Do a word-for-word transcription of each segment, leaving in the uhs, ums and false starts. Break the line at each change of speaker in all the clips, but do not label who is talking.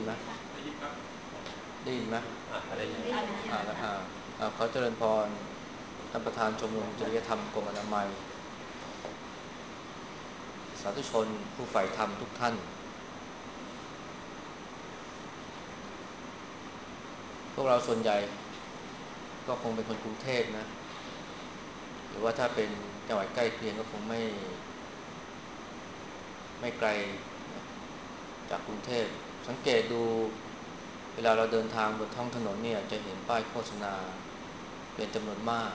ไหม
ได้ยินครับ
ได้ยินไหม
อ่าได้ยิน
ได้ยิน
อ่า
ค่ะ
แล้วอ่าอ่าขอเจริญพรท่านประธานชมรมจริยธรรมกรมอนามัยสาธุชนผู้ใฝ่ธรรมทุกท่านพวกเราส่วนใหญ่ก็คงเป็นคนกรุงเทพนะหรือว่าถ้าเป็นจังหวัดใกล้เคียงก็คงไม่ไม่ไกลนะจากกรุงเทพสังเกตดูเวลาเราเดินทางบนท้องถนนเนี่ยจะเห็นป้ายโฆษณาเป็นจำนวนมาก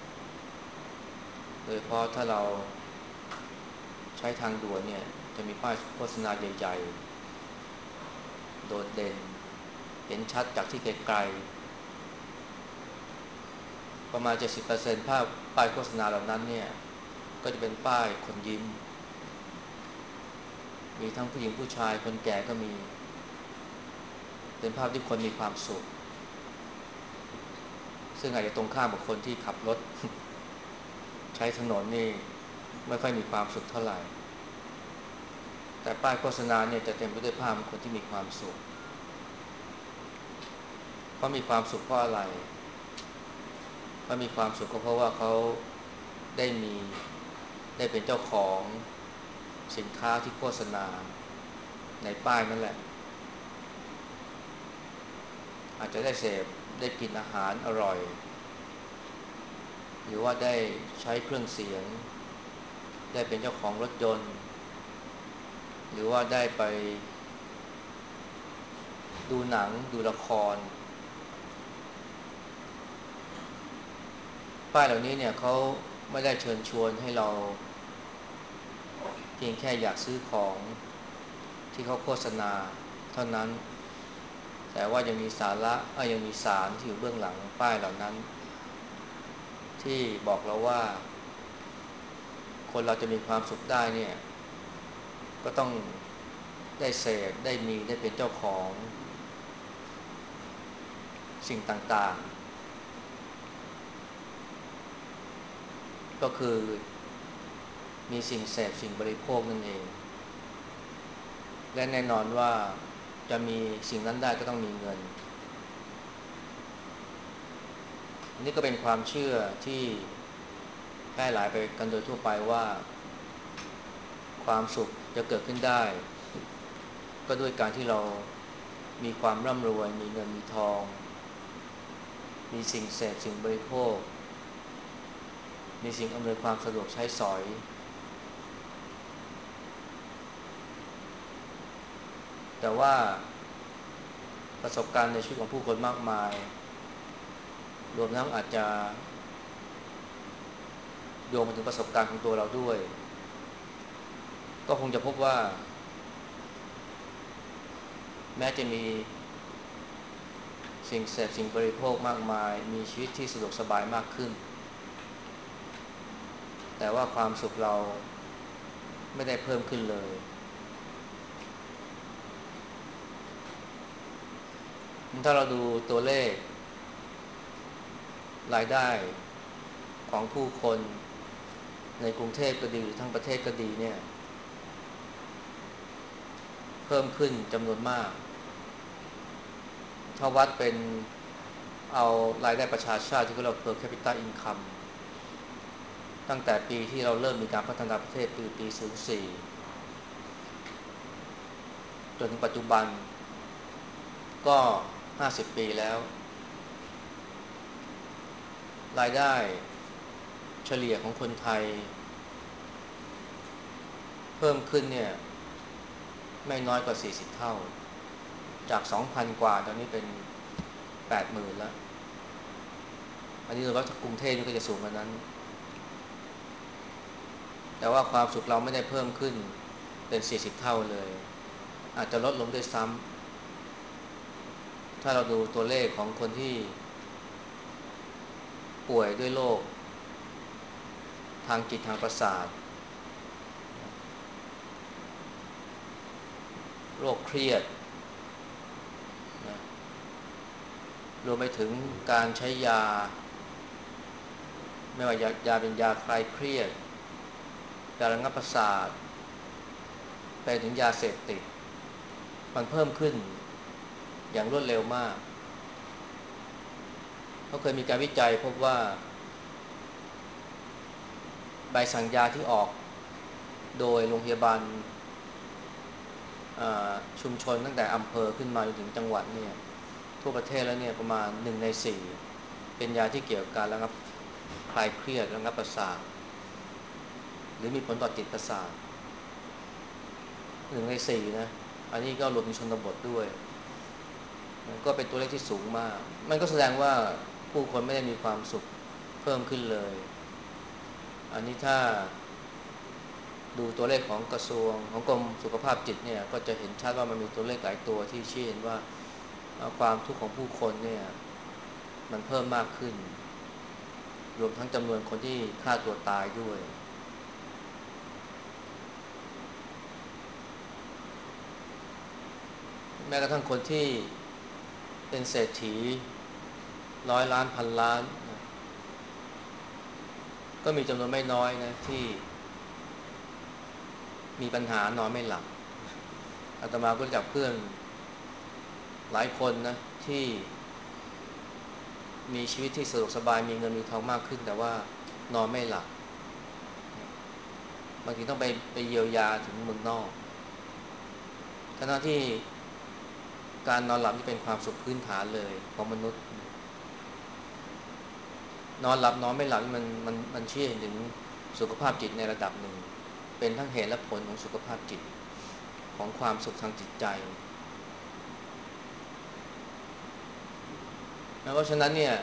โดยเฉพาะถ้าเราใช้ทางด่วนเนี่ยจะมีป้ายโฆษณาใหญ่ๆโดดเด่นเห็นชัดจากที่ไกลๆประมาณ เจ็ดสิบเปอร์เซ็นต์ ภาพป้ายโฆษณาเหล่านั้นเนี่ยก็จะเป็นป้ายคนยิ้มมีทั้งผู้หญิงผู้ชายคนแก่ก็มีเป็นภาพที่คนมีความสุขซึ่งอาจจะตรงข้ามกับคนที่ขับรถใช้ถนนนี่ไม่ค่อยมีความสุขเท่าไหร่แต่ป้ายโฆษณาเนี่ยจะเต็มไปด้วยภาพของคนที่มีความสุขเขามีความสุขเพราะอะไรเขามีความสุขก็เพราะว่าเขาได้มีได้เป็นเจ้าของสินค้าที่โฆษณาในป้ายนั่นแหละอาจจะได้เสพได้กินอาหารอร่อยหรือว่าได้ใช้เครื่องเสียงได้เป็นเจ้าของรถยนต์หรือว่าได้ไปดูหนังดูละครป้ายเหล่านี้เนี่ยเขาไม่ได้เชิญชวนให้เราเพียงแค่อยากซื้อของที่เขาโฆษณาเท่านั้นแต่ว่ายังมีสาระเอ้ยยังมีสารที่อยู่เบื้องหลังป้ายเหล่านั้นที่บอกเราว่าคนเราจะมีความสุขได้เนี่ยก็ต้องได้เสพได้มีได้เป็นเจ้าของสิ่งต่างๆก็คือมีสิ่งเสพสิ่งบริโภคนั่นเองและแน่นอนว่าจะมีสิ่งนั้นได้ก็ต้องมีเงินอันนี้ก็เป็นความเชื่อที่แพร่หลายไปกันโดยทั่วไปว่าความสุขจะเกิดขึ้นได้ก็ด้วยการที่เรามีความร่ำรวยมีเงินมีทองมีสิ่งเสพสิ่งบริโภคมีสิ่งอำนวยความสะดวกใช้สอยแต่ว่าประสบการณ์ในชีวิตของผู้คนมากมายรวมทั้งอาจจะโยงมาถึงประสบการณ์ของตัวเราด้วยก็คงจะพบว่าแม้จะมีสิ่งเสพสิ่งบริโภคมากมายมีชีวิตที่สะดวกสบายมากขึ้นแต่ว่าความสุขเราไม่ได้เพิ่มขึ้นเลยถ้าเราดูตัวเลขรายได้ของผู้คนในกรุงเทพก็ดีหรือทั้งประเทศก็ดีเนี่ยเพิ่มขึ้นจำนวนมากถ้าวัดเป็นเอารายได้ประชาชาติที่เรา per capita income ตั้งแต่ปีที่เราเริ่มมีการพัฒนาประเทศคือปีศูนย์สี่จนถึงปัจจุบันก็ห้าสิบปีแล้วรายได้เฉลี่ยของคนไทยเพิ่มขึ้นเนี่ยไม่น้อยกว่าสี่สิบเท่าจาก สองพัน กว่าตอนนี้เป็น แปดหมื่น แล้วอันนี้เราว่ากรุงเทพนี่ก็จะสูงกว่านั้นแต่ว่าความสุขเราไม่ได้เพิ่มขึ้นเป็นสี่สิบเท่าเลยอาจจะลดลงด้วยซ้ำถ้าเราดูตัวเลขของคนที่ป่วยด้วยโรคทางจิตทางประสาทโรคเครียดนะรวมไปถึงการใช้ยาไม่ว่ายายาเป็นยาคลายเครียดยาระงับประสาทไปถึงยาเสพติดมันเพิ่มขึ้นอย่างรวดเร็วมากเขาเคยมีการวิจัยพบว่าใบสั่งยาที่ออกโดยโรงพยาบาลชุมชนตั้งแต่อำเภอขึ้นมาจนถึงจังหวัดเนี่ยทั่วประเทศแล้วเนี่ยประมาณหนึ่งในสี่เป็นยาที่เกี่ยวกับการระงับคลายเครียดระงับประสาทหรือมีผลต่อจิตประสาทหนึ่งในสี่นะอันนี้ก็รวมถึงชนบทด้วยมันก็เป็นตัวเลขที่สูงมากมันก็แสดงว่าผู้คนไม่ได้มีความสุขเพิ่มขึ้นเลยอันนี้ถ้าดูตัวเลขของกระทรวงของกรมสุขภาพจิตเนี่ยก็จะเห็นชัดว่ามันมีตัวเลขหลายตัวที่ชี้เห็นว่าความทุกข์ของผู้คนเนี่ยมันเพิ่มมากขึ้นรวมทั้งจำนวนคนที่ฆ่าตัวตายด้วยแม้กระทั่งคนที่เป็นเศรษฐีร้อยล้านพันล้านนะก็มีจำนวนไม่น้อยนะที่มีปัญหานอนไม่หลับอาตมาก็รู้จักเพื่อนหลายคนนะที่มีชีวิตที่สะดวกสบายมีเงินมีทองมากขึ้นแต่ว่านอนไม่หลับบางทีต้องไปไปเยียวยาถึงเมืองนอกทั้งที่การนอนหลับนี่เป็นความสุขพื้นฐานเลยของมนุษย์นอนหลับนอนไม่หลับมันมันมันชี้เห็นถึงสุขภาพจิตในระดับหนึ่งเป็นทั้งเหตุและผลของสุขภาพจิตของความสุขทางจิตใจเพราะฉะนั้นเนี่ย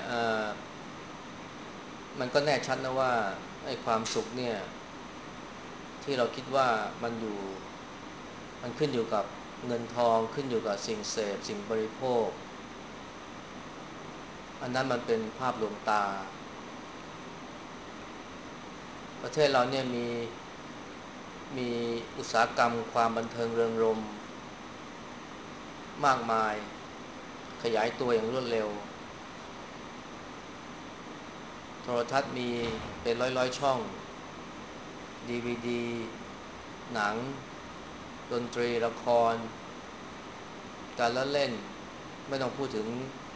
มันก็แน่ชัดนะว่าไอ้ความสุขเนี่ยที่เราคิดว่ามันอยู่มันขึ้นอยู่กับเงินทองขึ้นอยู่กับสิ่งเสพสิ่งบริโภคอันนั้นมันเป็นภาพลวงตาประเทศเราเนี่ยมีมีอุตสาหกรรมความบันเทิงเริงรมย์มากมายขยายตัวอย่างรวดเร็วโทรทัศน์มีเป็นร้อยๆช่อง ดี วี ดี หนังดนตรีละครการละเล่นไม่ต้องพูดถึง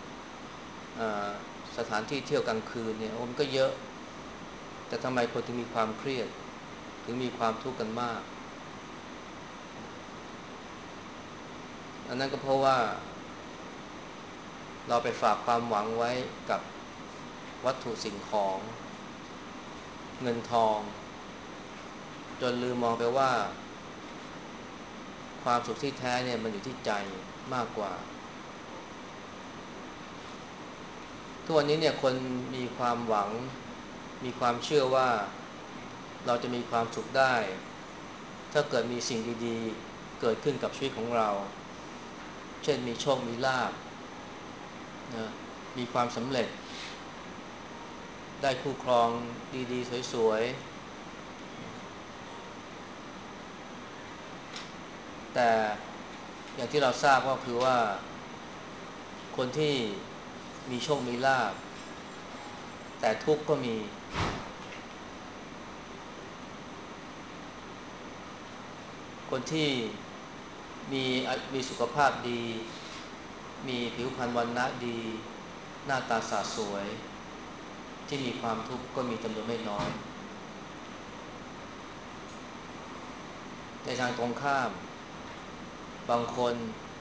สถานที่เที่ยวกลางคืนเนี่ยมันก็เยอะแต่ทำไมคนถึงมีความเครียดถึงมีความทุกข์กันมากอันนั้นก็เพราะว่าเราไปฝากความหวังไว้กับวัตถุสิ่งของเงินทองจนลืมมองไปว่าความสุขที่แท้เนี่ยมันอยู่ที่ใจมากกว่าทุกวันนี้เนี่ยคนมีความหวังมีความเชื่อว่าเราจะมีความสุขได้ถ้าเกิดมีสิ่งดีๆเกิดขึ้นกับชีวิตของเราเช่นมีโชคมีลาภนะมีความสำเร็จได้คู่ครองดีๆสวยๆแต่อย่างที่เราทราบก็คือว่าคนที่มีโชคมีลาภแต่ทุกข์ก็มีคนที่มีมีสุขภาพดีมีผิวพรรณวรรณะดีหน้าตาสะสวยที่มีความทุกข์ก็มีจำนวนไม่น้อยในทางตรงข้ามบางคน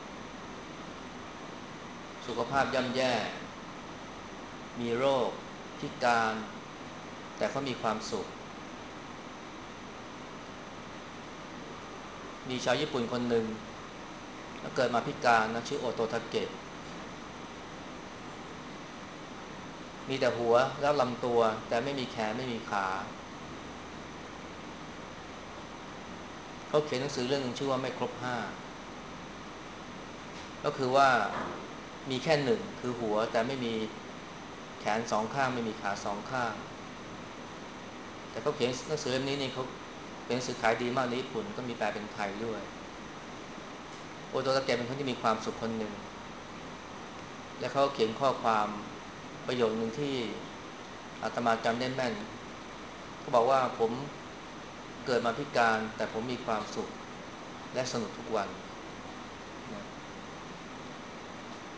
สุขภาพย่ำแย่มีโรคพิการแต่เขามีความสุขมีชาวญี่ปุ่นคนหนึ่งเกิดมาพิการนะชื่อโอโตทาเกะมีแต่หัวแล้วลำตัวแต่ไม่มีแขนไม่มีขาเขาเขียนหนังสือเรื่องนึงชื่อว่าไม่ครบห้าก็คือว่ามีแค่หนึ่งคือหัวแต่ไม่มีแขนสองข้างไม่มีขาสองข้างแต่เขาเขียนหนังสือเล่มนี้นี่เขาเป็นหนังสือขายดีมากในญี่ปุ่นก็มีแปลเป็นไทยด้วยโอโตทาเกะเป็นคนที่มีความสุขคนหนึ่งและเขาเขียนข้อความประโยคนึงที่อาตมาจำได้แม่นเขาบอกว่าผมเกิดมาพิการแต่ผมมีความสุขและสนุกทุกวันนะ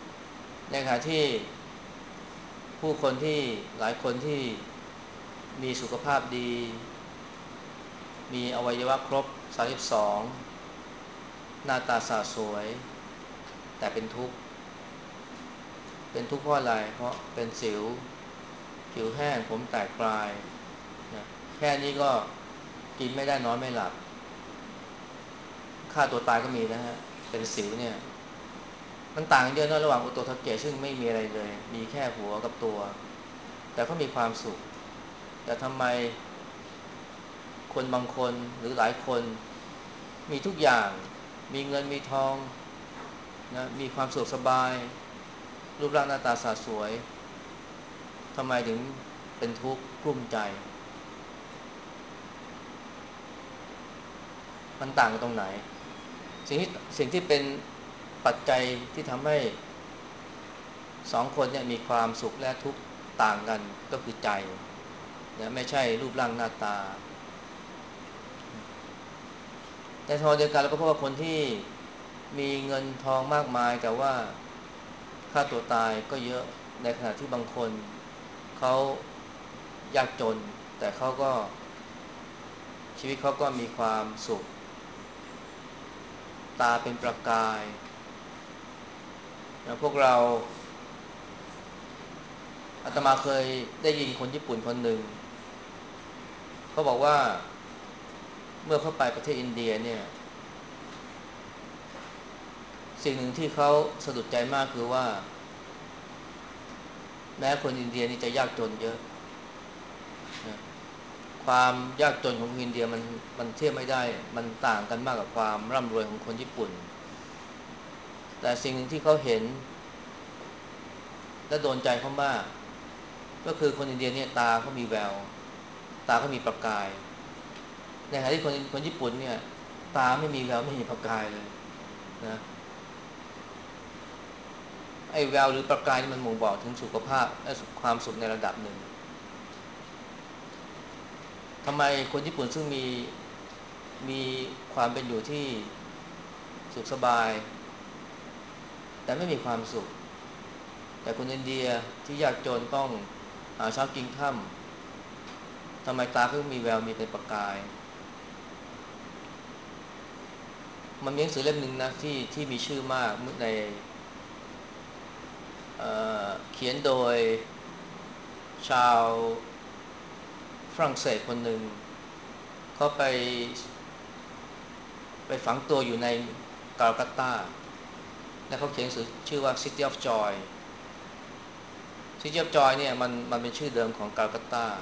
ในขณะที่ผู้คนที่หลายคนที่มีสุขภาพดีมีอวัยวะครบสามสิบสองหน้าตาสาสวยแต่เป็นทุกข์เป็นทุกข์เพราะอะไรเพราะเป็นสิวผิวแห้งผมแตกปลายนะแค่นี้ก็กินไม่ได้นอนไม่หลับฆ่าตัวตายก็มีนะฮะเป็นสิวเนี่ยมันต่างเยอะนะระหว่างอุโตทาเกะซึ่งไม่มีอะไรเลยมีแค่หัวกับตัวแต่เขามีความสุขแต่ทำไมคนบางคนหรือหลายคนมีทุกอย่างมีเงินมีทองนะมีความสุขสบายรูปร่างหน้าตาสาสวยทำไมถึงเป็นทุกข์กลุ้มใจมันต่างกันตรงไหนสิ่งที่สิ่งที่เป็นปัจจัยที่ทำให้สองคนเนี่ยมีความสุขและทุกข์ต่างกันก็คือใจนะไม่ใช่รูปร่างหน้าตาแต่ทอเดียวกันเราก็พบว่าคนที่มีเงินทองมากมายแต่ว่าค่าตัวตายก็เยอะในขณะที่บางคนเขายากจนแต่เขาก็ชีวิตเขาก็มีความสุขตาเป็นประกายนะพวกเราอาตมาเคยได้ยินคนญี่ปุ่นคนหนึ่งเขาบอกว่าเมื่อเขาไปประเทศอินเดียเนี่ยสิ่งหนึ่งที่เขาสะดุดใจมากคือว่าแม้คนอินเดียนี่จะยากจนเยอะนะความยากจนของคนอินเดียมันมันเทียบไม่ได้มันต่างกันมากกับความร่ำรวยของคนญี่ปุ่นแต่สิ่งหนึ่งที่เขาเห็นและโดนใจเขามากก็คือคนอินเดียเนี่ยตาเขามีแววตาเขามีประกายในขณะที่คนคนญี่ปุ่นเนี่ยตาไม่มีแววไม่มีประกายเลยนะไอ้แววหรือประกายนี่มันบ่งบอกถึงสุขภาพและความสุขในระดับหนึ่งทำไมคนญี่ปุ่นซึ่งมีมีความเป็นอยู่ที่สุขสบายแต่ไม่มีความสุขแต่คนอินเดียที่ยากจนต้องหาเช้ากินค่ำทำไมตาเขามีแววมีเป็นประกายมันมีหนังสือเล่มหนึ่งนะที่ที่มีชื่อมากในเอ่อเขียนโดยชาวฝรั่งเศสคนหนึ่งเขาไปไปฝังตัวอยู่ในกาลกัตตาและเขาเขียนหนังสือชื่อว่า City of Joy City of Joy เนี่ยมันมันเป็นชื่อเดิมของกาลกัตตา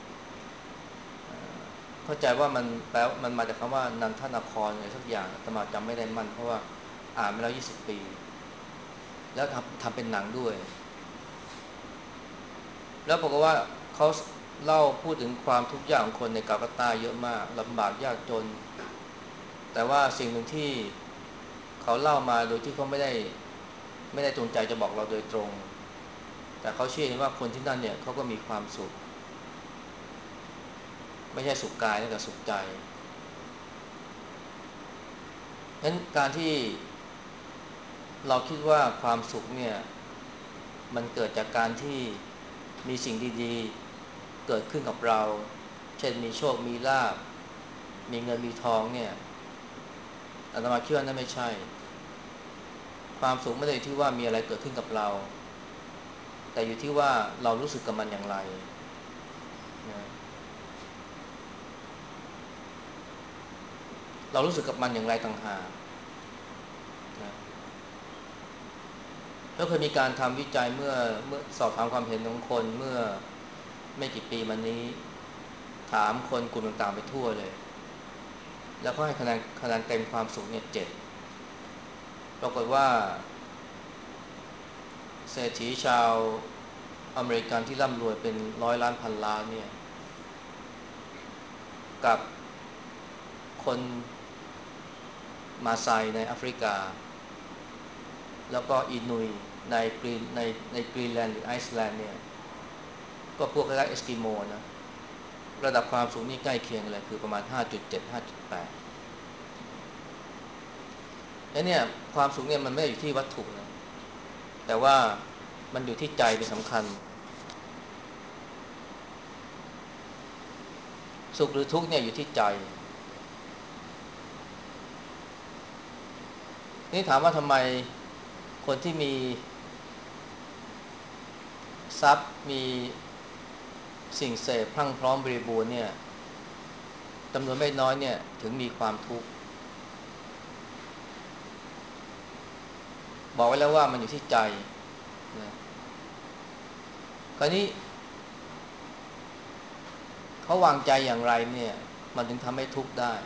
เข้าใจว่ามันแปลมันมาจากคำว่านันทนครอะไรสักอย่างแต่มาจำไม่ได้มั่นเพราะว่าอ่านมาแล้วยี่สิบปีแล้วทำทำเป็นหนังด้วยแล้วบอกว่าเขาเล่าพูดถึงความทุกข์ยากของคนในกาลกัตตาเยอะมากลำบากยากจนแต่ว่าสิ่งหนึ่งที่เขาเล่ามาโดยที่เขาไม่ได้ไม่ได้จงใจจะบอกเราโดยตรงแต่เขาเชื่อว่าคนที่นั่นเนี่ยเขาก็มีความสุขไม่ใช่สุขกายแต่สุขใจงั้นการที่เราคิดว่าความสุขเนี่ยมันเกิดจากการที่มีสิ่งดีๆเกิดขึ้นกับเราเช่นมีโชคมีลาภมีเงินมีทองเนี่ยอาตมาคิดว่านั่นไม่ใช่ความสุขไม่ได้อยู่ที่ว่ามีอะไรเกิดขึ้นกับเราแต่อยู่ที่ว่าเรารู้สึกกับมันอย่างไรนะเรารู้สึกกับมันอย่างไรต่างหากนะแล้วเคยมีการทำวิจัยเมื่อเมื่อสอบถามความเห็นของคนเมื่อไม่กี่ปีมานี้ถามคนกลุ่มต่างๆไปทั่วเลยแล้วก็ให้คะแนนคะแนนเต็มความสุขเนี่ยเจ็ดปรากฏว่าเศรษฐีชาวอเมริกันที่ร่ำรวยเป็นร้อยล้านพันล้านเนี่ยกับคนมาไซในแอฟริกาแล้วก็อินุยในกรีนในในกรีนแลนด์หรือไอซ์แลนด์เนี่ยก็พวกคล้ายๆเอสกิโมนะระดับความสูงนี่ใกล้เคียงกันเลยคือประมาณ ห้าจุดเจ็ด ห้าจุดแปด แล้วเนี่ยความสูงเนี่ยมันไม่ได้อยู่ที่วัตถุนะแต่ว่ามันอยู่ที่ใจเป็นสำคัญสุขหรือทุกข์เนี่ยอยู่ที่ใจนี่ถามว่าทำไมคนที่มีทรัพย์มีสิ่งเสพพรั่งพร้อมบริบูรณ์เนี่ยจำนวนไม่น้อยเนี่ยถึงมีความทุกข์บอกไว้แล้วว่ามันอยู่ที่ใจนะคราวนี้เขาวางใจอย่างไรเนี่ยมันถึงทำให้ทุกข์ได้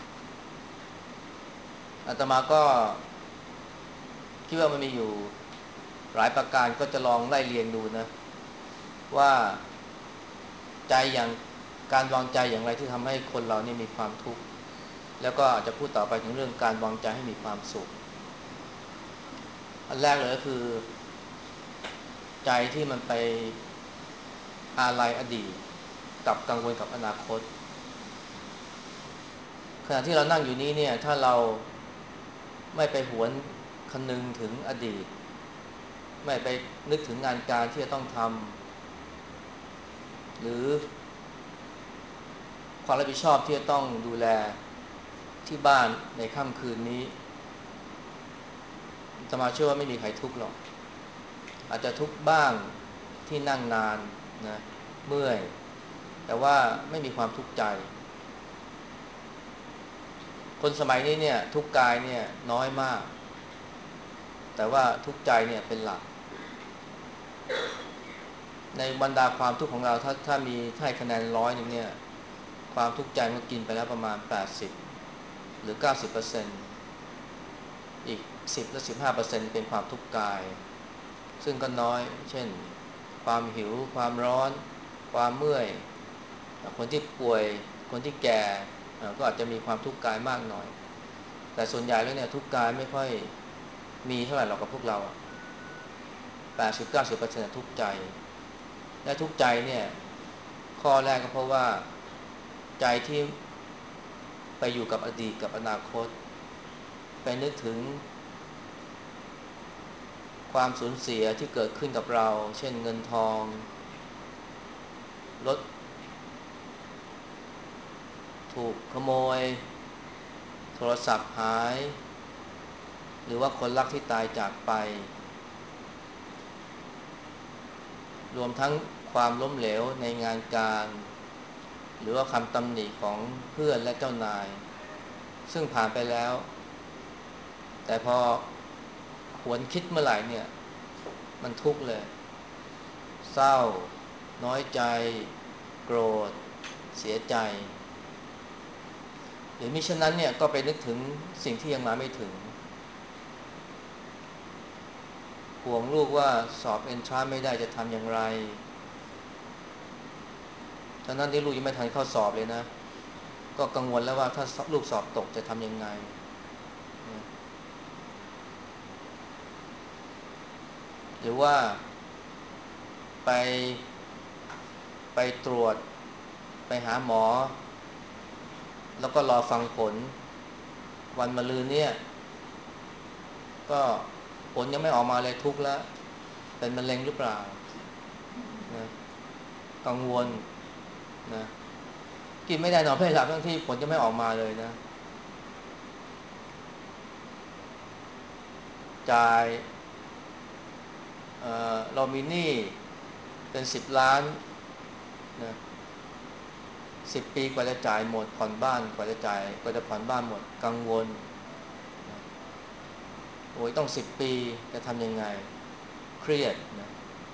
อาตมาก็คิดว่ามันมีอยู่หลายประการก็จะลองไล่เรียงดูนะว่าใจอย่างการวางใจอย่างไรที่ทำให้คนเรานี่มีความทุกข์แล้วก็อาจจะพูดต่อไปถึงเรื่องการวางใจให้มีความสุขอันแรกเลยก็คือใจที่มันไปอาลัยอดีตกับกังวลกับอนาคตขณะที่เรานั่งอยู่นี้เนี่ยถ้าเราไม่ไปหวนคนึงถึงอดีตไม่ไปนึกถึงงานการที่จะต้องทำหรือความรับผิดชอบที่จะต้องดูแลที่บ้านในค่ำคืนนี้จะมาเชื่อว่าไม่มีใครทุกข์หรอกอาจจะทุกข์บ้างที่นั่งนานนะเมื่อยแต่ว่าไม่มีความทุกข์ใจคนสมัยนี้เนี่ยทุกข์กายเนี่ยน้อยมากแต่ว่าทุกข์ใจเนี่ยเป็นหลักในบรรดาความทุกข์ของเราถ้าถ้ามีให้คะแนนร้อยนึงเนี่ยความทุกข์ใจมันกินไปแล้วประมาณแปดสิบหรือ เก้าสิบเปอร์เซ็นต์ อีกสิบหรือ สิบห้าเปอร์เซ็นต์ เป็นความทุกข์กายซึ่งก็น้อยเช่นความหิวความร้อนความเมื่อยคนที่ป่วยคนที่แก่ก็อาจจะมีความทุกข์กายมากหน่อยแต่ส่วนใหญ่แล้วเนี่ยทุกข์กายไม่ค่อยมีเท่าไหร่หรอกกับพวกเรา แปดสิบถึงเก้าสิบเปอร์เซ็นต์ ทุกข์ใจและทุกข์ใจเนี่ยข้อแรกก็เพราะว่าใจที่ไปอยู่กับอดีตกับอนาคตไปนึกถึงความสูญเสียที่เกิดขึ้นกับเราเช่นเงินทองรถถูกขโมยโทรศัพท์หายหรือว่าคนรักที่ตายจากไปรวมทั้งความล้มเหลวในงานการหรือว่าคำตำหนิของเพื่อนและเจ้านายซึ่งผ่านไปแล้วแต่พอหวนคิดเมื่อไหร่เนี่ยมันทุกข์เลยเศร้าน้อยใจโกรธเสียใจหรือมิฉะนั้นเนี่ยก็ไปนึกถึงสิ่งที่ยังมาไม่ถึงห่วงลูกว่าสอบเอนทรานซ์ไม่ได้จะทำอย่างไรตอนนั้นที่ลูกยังไม่ทันเข้าสอบเลยนะก็กังวลแล้วว่าถ้าลูกสอบตกจะทำยังไงหรือว่าไปไปตรวจไปหาหมอแล้วก็รอฟังผลวันมะรืนเนี่ยก็ผลยังไม่ออกมาเลยทุกข์แล้วเป็นมะเร็งหรือเปล่านะกังวลนะกินไม่ได้นอนไม่หลับทั้งที่ผลยังไม่ออกมาเลยนะจ่ายเอ่อเรามีหนี้เป็นสิบล้านนะสิบปีกว่าจะจ่ายหมดผ่อนบ้านกว่าจะจ่ายกว่าจะผ่อนบ้านหมดกังวลนะโอ้ยต้องสิบปีจะทำยังไงเครียดนะ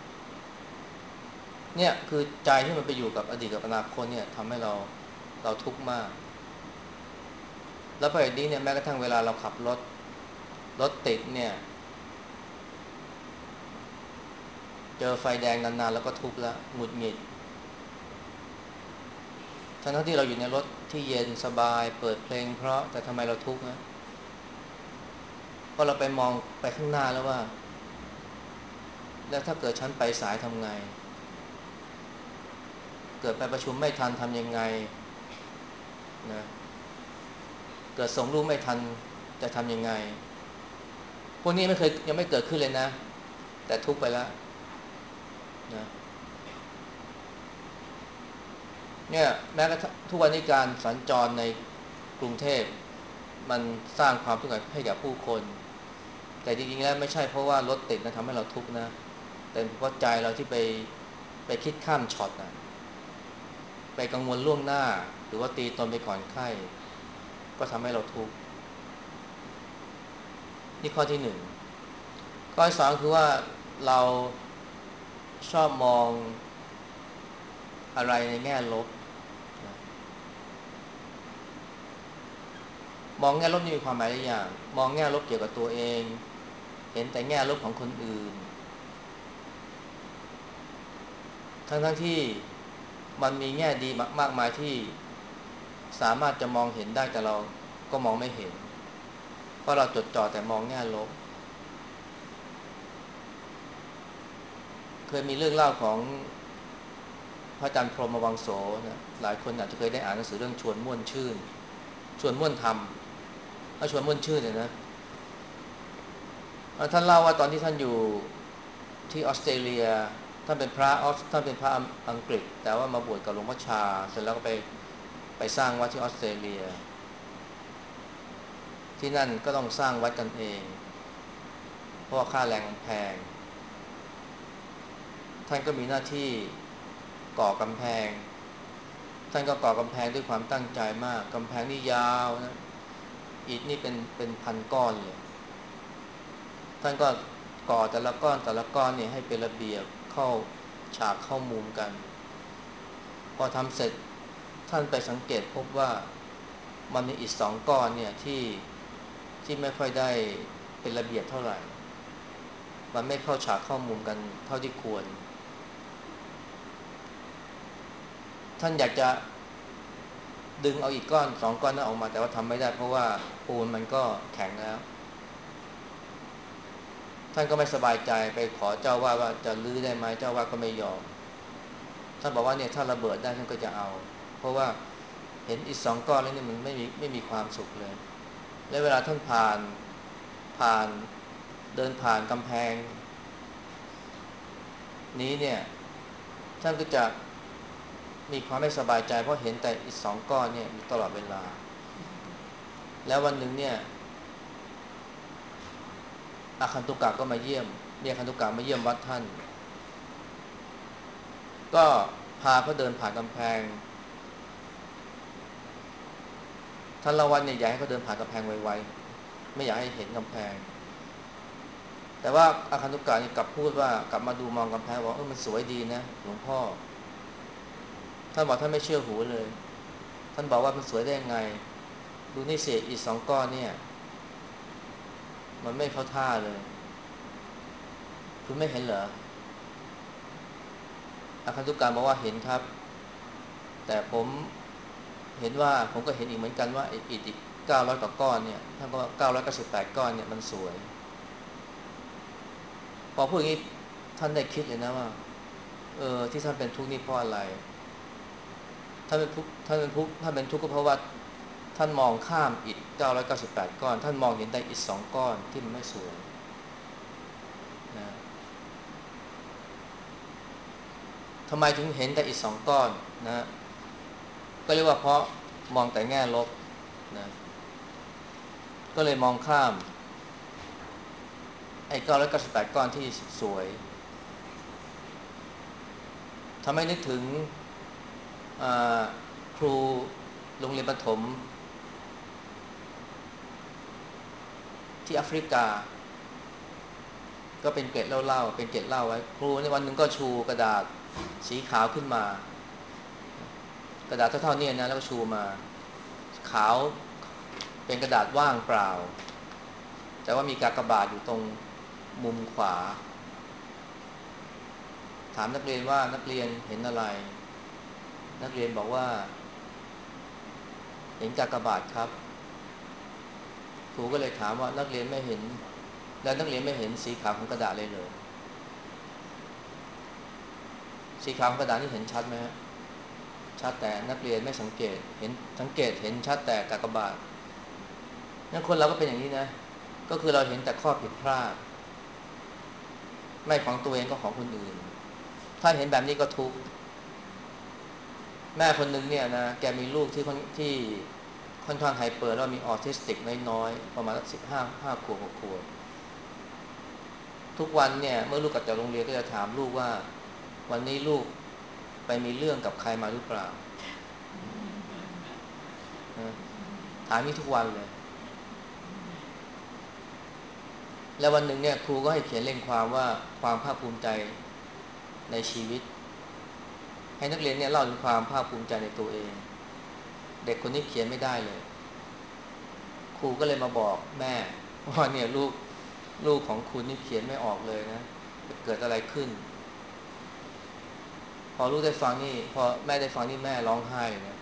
เนี่ยคือใจที่มันไปอยู่กับอดีตกับอนาคตเนี่ยทำให้เราเราทุกข์มากแล้วพออย่างนี้เนี่ยแม้กระทั่งเวลาเราขับรถรถติดเนี่ยเจอไฟแดงนานๆแล้วก็ทุกข์ละหงุดหงิดทั้งที่เราอยู่ในรถที่เย็นสบายเปิดเพลงเพราะแต่ทำไมเราทุกข์นะเพราะเราไปมองไปข้างหน้าแล้วว่าแล้วถ้าเกิดฉันไปสายทำไงเกิดไปประชุมไม่ทันทำยังไงนะเกิดส่งลูกไม่ทันจะทำยังไงพวกนี้ไม่เคยยังไม่เกิดขึ้นเลยนะแต่ทุกไปแล้วนะเนี่ยแม้กระทั่งทุกวันนี้การสัญจรในกรุงเทพมันสร้างความทุกข์ให้แก่ผู้คนแต่จริงๆแล้วไม่ใช่เพราะว่ารถติดนะทำให้เราทุกข์นะแต่เพราะใจเราที่ไปไปคิดข้ามช็อตนะไปกังวลล่วงหน้าหรือว่าตีตนไปก่อนไข้ก็ทำให้เราทุกข์นี่ข้อที่หนึ่งข้อที่สองคือว่าเราชอบมองอะไรในแง่ลบนะมองแง่ลบนี่มีความหมายหลายอย่างมองแง่ลบเกี่ยวกับตัวเองเห็นแต่แง่ลบของคนอื่นทั้งทั้งที่มันมีแง่ดีมากมายที่สามารถจะมองเห็นได้แต่เราก็มองไม่เห็นเพราะเราจดจ่อแต่มองแง่ลบเคยมีเรื่องเล่าของพระอาจารย์พรหมวังโสนะหลายคนอาจจะเคยได้อ่านหนังสือเรื่องชวนม่วนชื่นชวนม่วนธรรมถ้าชวนม่วนชื่นเนี่ยนะท่านเล่าว่าตอนที่ท่านอยู่ที่ออสเตรเลียท่านเป็นพระออสท่านเป็นพระอังกฤษแต่ว่ามาบวชกับหลวงพ่อชาเสร็จแล้วก็ไปไปสร้างวัดที่ออสเตรเลียที่นั่นก็ต้องสร้างวัดกันเองเพราะว่าค่าแรงแพงท่านก็มีหน้าที่ก่อกำแพงท่านก็ก่อกำแพงด้วยความตั้งใจมากกำแพงนี่ยาวนะอิฐนี่เป็นเป็นพันก้อนเลยท่านก็ก่อแต่ละก้อนแต่ละก้อนนี่ให้เป็นระเบียบเข้าฉากเข้ามุมกันพอทำเสร็จท่านไปสังเกตพบว่ามันมีอิฐสองก้อนเนี่ยที่ที่ไม่ค่อยได้เป็นระเบียบเท่าไหร่มันไม่เข้าฉากเข้ามุมกันเท่าที่ควรท่านอยากจะดึงเอาอีกก้อนสองก้อนนั้นออกมาแต่ว่าทำไม่ได้เพราะว่าปูนมันก็แข็งแล้วท่านก็ไม่สบายใจไปขอเจ้าว่าว่าจะรื้อได้ไหมเจ้าว่าก็ไม่ยอมท่านบอกว่าเนี่ยถ้าระเบิดได้ท่านก็จะเอาเพราะว่าเห็นอีกสองก้อนแล้วนี่มันไม่มีไม่มีความสุขเลยและเวลาท่านผ่านผ่านเดินผ่านกำแพงนี้เนี่ยท่านก็จะมีความไม่สบายใจเพราะเห็นแต่อีกสองก้อนเนี่ยอยู่ตลอดเวลาแล้ววันหนึ่งเนี่ยอาคันตุกะก็มาเยี่ยมเมียอาคันตุกะมาเยี่ยมวัดท่านก็พาเขาเดินผ่านกำแพงท่านละวันเนี่ยอยากให้เขาเดินผ่านกำแพงไวๆไม่อยากให้เห็นกำแพงแต่ว่าอาคันตุกะนี่กลับพูดว่ากลับมาดูมองกำแพงบอกเออมันสวยดีนะหลวงพ่อท่านบอกท่านไม่เชื่อหูเลยท่านบอกว่ามันสวยได้ยังไงดูนี่เศษอีกสองก้อนเนี่ยมันไม่เข้าท่าเลยคุณไม่เห็นเหรออาคันตุกะบอกว่าเห็นครับแต่ผมเห็นว่าผมก็เห็นอีกเหมือนกันว่าไอ้อิฐอีกเก้าร้อยกว่าก้อนเนี่ยท่านก็เก้าร้อยเก้าสิบแปดก้อนเนี่ยมันสวยพอพูดอย่างนี้ท่านได้คิดเลยนะว่าเออที่ท่านเป็นทุกข์นี่เพราะอะไรท่านเป็นทุกข์ท่านเป็นทุกข์ท่านเป็นทุกข์ก็เพราะว่าท่านมองข้ามอิฐเก้าร้อยเก้าสิบแปดก้อนท่านมองเห็นแต่อิฐสองก้อนที่มันไม่สวยนะทำไมถึงเห็นแต่อิฐสองก้อนนะก็เรียกว่าเพราะมองแต่แง่ลบนะก็เลยมองข้ามไอ้เก้าร้อยเก้าสิบแปดก้อนที่สวยทำให้นึกถึงครูโรงเรียนประถมที่แอฟริกาก็เป็นเกร็ดเล่าๆเป็นเกร็ดเล่าไว้ครูในวันหนึ่งก็ชูกระดาษสีขาวขึ้นมากระดาษเท่าๆนี้นะแล้วก็ชูมาขาวเป็นกระดาษว่างเปล่าแต่ว่ามีกากบาทอยู่ตรงมุมขวาถามนักเรียนว่านักเรียนเห็นอะไรนักเรียนบอกว่าเห็นกากบาทครับครูก็เลยถามว่านักเรียนไม่เห็นแล้วนักเรียนไม่เห็นสีขาวของกระดาษเลยเหรอสีขาวของกระดาษนี่เห็นชัดไหมฮะชัดแต่นักเรียนไม่สังเกตเห็นสังเกตเห็นชัดแต่กากบาทนั่นคนเราก็เป็นอย่างนี้นะก็คือเราเห็นแต่ข้อผิดพลาดไม่ของตัวเองก็ของคนอื่นถ้าเห็นแบบนี้ก็ทุกข์แม่คนหนึ่งเนี่ยนะแกมีลูกที่ที่ค่อนข้างไฮเปอร์แล้วมีออทิสติกน้อยๆประมาณสิบห้าห้าขวบหกขวบทุกวันเนี่ยเมื่อลูกกลับจากโรงเรียนก็จะถามลูกว่าวันนี้ลูกไปมีเรื่องกับใครมาหรือเปล่านะถามนี้ทุกวันเลยแล้ววันหนึ่งเนี่ยครูก็ให้เขียนเร่งความว่าความภาคภูมิใจในชีวิตให้นักเรียนเนี่ยเล่าถึงความภาคภูมิใจในตัวเองเด็กคนนี้เขียนไม่ได้เลยครูก็เลยมาบอกแม่ว่าเนี่ยลูกลูกของคุณนี่เขียนไม่ออกเลยนะเกิดอะไรขึ้นพอลูกได้ฟังนี่พอแม่ได้ฟังนี่แม่ร้องไห้เลยนะ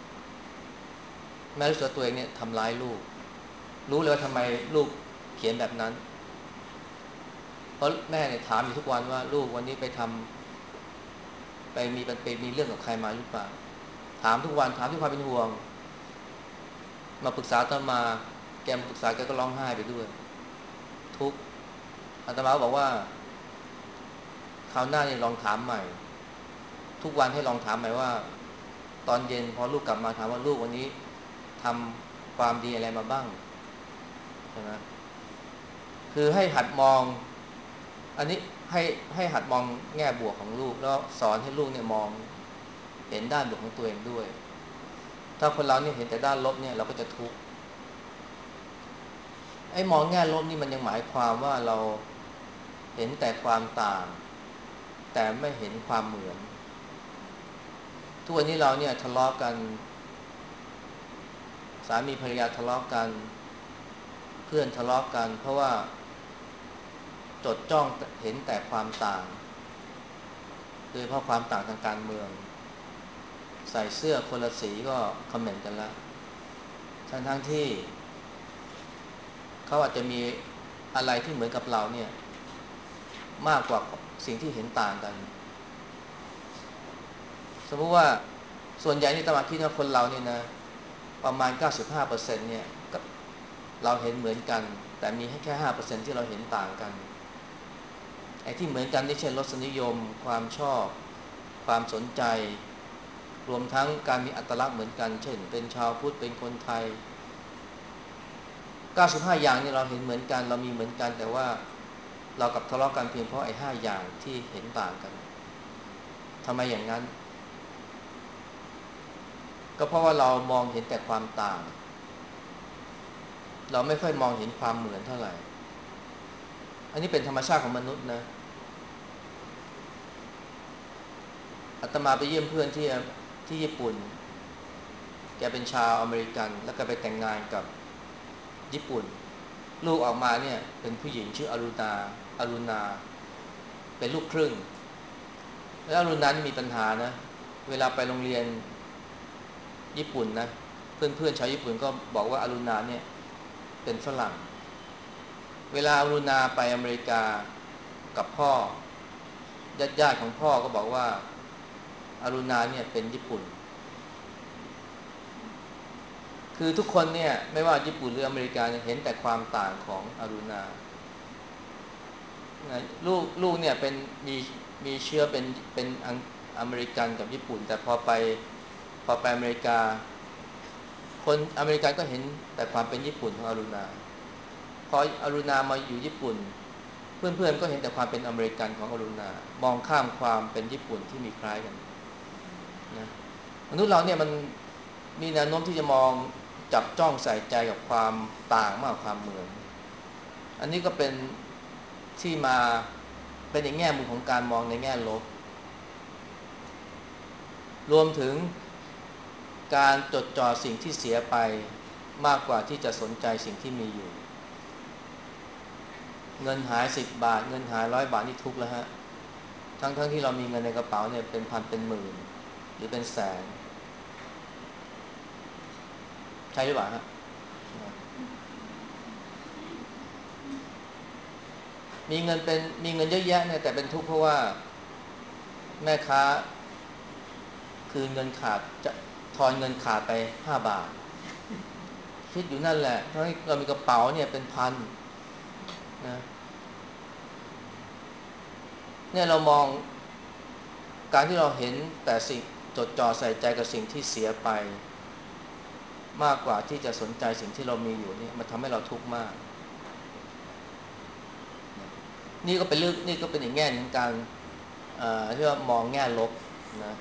แม่รู้สึกตัวเองเนี่ยทำร้ายลูกรู้เลยว่าทำไมลูกเขียนแบบนั้นเพราะแม่เนี่ยถามอยู่ทุกวันว่าลูกวันนี้ไปทำไปมีไปมีเรื่องกับใครมาหรือเปล่าถามทุกวันถามด้วยความเป็นห่วงมาปรึกษาอาตมาแกมาปรึกษาแกก็ร้องไห้ไปด้วยทุกข์อาตมาบอกว่าคราวหน้านี่ลองถามใหม่ทุกวันให้ลองถามใหม่ว่าตอนเย็นพอลูกกลับมาถามว่าลูกวันนี้ทำความดีอะไรมาบ้างใช่ไหมคือให้หัดมองอันนี้ให้ให้หัดมองแง่บวกของลูกแล้วสอนให้ลูกเนี่ยมองเห็นด้านบวกของตัวเองด้วยถ้าคนเราเนี่ยเห็นแต่ด้านลบเนี่ยเราก็จะทุกข์ไอ้มองแง่ลบนี่มันยังหมายความว่าเราเห็นแต่ความต่างแต่ไม่เห็นความเหมือนทุกวันนี้เราเนี่ยทะเลาะกันสามีภรรยาทะเลาะกันเพื่อนทะเลาะกันเพราะว่าจดจ้องเห็นแต่ความต่างโดยเฉพาะความต่างทางการเมืองใส่เสื้อคนละสีก็คอมเมนต์กันแล้วทั้งทั้งที่เขาอาจจะมีอะไรที่เหมือนกับเราเนี่ยมากกว่าสิ่งที่เห็นต่างกันสมมติว่าส่วนใหญ่นี่ตมาคิดว่าคนเราเนี่ยนะประมาณ เก้าสิบห้าเปอร์เซ็นต์ เนี่ยเราเห็นเหมือนกันแต่มีแค่ ห้าเปอร์เซ็นต์ ที่เราเห็นต่างกันไอ้ที่เหมือนกันนี่เช่นรสนิยมความชอบความสนใจรวมทั้งการมีอัตลักษณ์เหมือนกันเช่นเป็นชาวพุทธเป็นคนไทยเก้าสิบห้าอย่างนี่เราเห็นเหมือนกันเรามีเหมือนกันแต่ว่าเรากับทะเลาะกันเพียงเพราะไอ้ห้าอย่างที่เห็นต่างกันทำไมอย่างนั้นก็เพราะว่าเรามองเห็นแต่ความต่างเราไม่ค่อยมองเห็นความเหมือนเท่าไหร่อันนี้เป็นธรรมชาติของมนุษย์นะอาตมาไปเยี่ยมเพื่อนที่ที่ญี่ปุ่นแกเป็นชาวอเมริกันแล้วก็ไปแต่งงานกับญี่ปุ่นลูกออกมาเนี่ยเป็นผู้หญิงชื่ออรุณาอรุณาเป็นลูกครึ่งแล้วอรุณานี่มีปัญหานะเวลาไปโรงเรียนญี่ปุ่นนะเพื่อนๆชาวญี่ปุ่นก็บอกว่าอรุณาเนี่ยเป็นฝรั่งเวลาอรุณาไปอเมริกากับพ่อญาติๆของพ่อก็บอกว่าอรุณาเนี่ยเป็นญี่ปุ่นคือทุกคนเนี่ยไม่ว่าญี่ปุ่นหรืออเมริกาเห็นแต่ความต่างของอรุณาลูกลูกเนี่ยเป็นมีมีเชื้อเป็นเป็นอเมริกันกับญี่ปุ่นแต่พอไปพอไปอเมริกาคนอเมริกันก็เห็นแต่ความเป็นญี่ปุ่นของอรุณาพออรุณามาอยู่ญี่ปุ่นเพื่อนๆก็เห็นแต่ความเป็นอเมริกันของอรุณามองข้ามความเป็นญี่ปุ่นที่มีคล้ายกันนะมนุษย์เราเนี่ยมันมีแนวโน้มที่จะมองจับจ้องใส่ใจกับความต่างมากกว่าความเหมือนอันนี้ก็เป็นที่มาเป็นในแง่มุมของการมองในแง่ลบรวมถึงการจดจ่อสิ่งที่เสียไปมากกว่าที่จะสนใจสิ่งที่มีอยู่เงินหายสิบบาทเงินหายร้อยบาทนี่ทุกข์แล้วฮะทั้งๆ ทที่เรามีเงินในกระเป๋าเนี่ยเป็นพันเป็นหมื่นหรือเป็นแสนใช่หรือเปล่าฮะมีเงินเป็นมีเงินเยอะแยะเนี่ยแต่เป็นทุกข์เพราะว่าแม่ค้าคืนเงินขาดจะทอนเงินขาดไปห้าบาทคิดอยู่นั่นแหละเพราะเรามีกระเป๋าเนี่ยเป็นพันนะเนี่ยเรามองการที่เราเห็นแต่สิ่งจดจ่อใส่ใจกับสิ่งที่เสียไปมากกว่าที่จะสนใจสิ่งที่เรามีอยู่นี่มันทำให้เราทุกข์มากนี่ก็เป็นเรื่องนี่ก็เป็นอีกแง่หนึ่งการที่ว่ามองแง่ลบนะ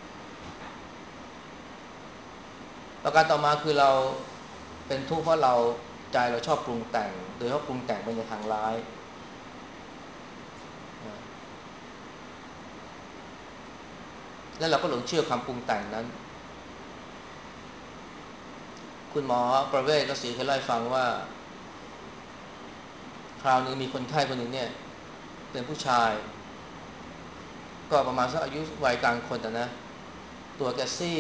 ประการต่อมาคือเราเป็นทุกข์เพราะเราใจเราชอบปรุงแต่งโดยเฉพาะปรุงแต่งไปในทางร้ายนะแล้วเราก็หลงเชื่อความปรุงแต่งนั้นคุณหมอประเวศก็สีเคยเล่าให้ฟังว่าคราวนึงมีคนไข้คนหนึ่งเนี่ยเป็นผู้ชายก็ประมาณสักอายุวัยกลางคนแต่นะตัวแกซี่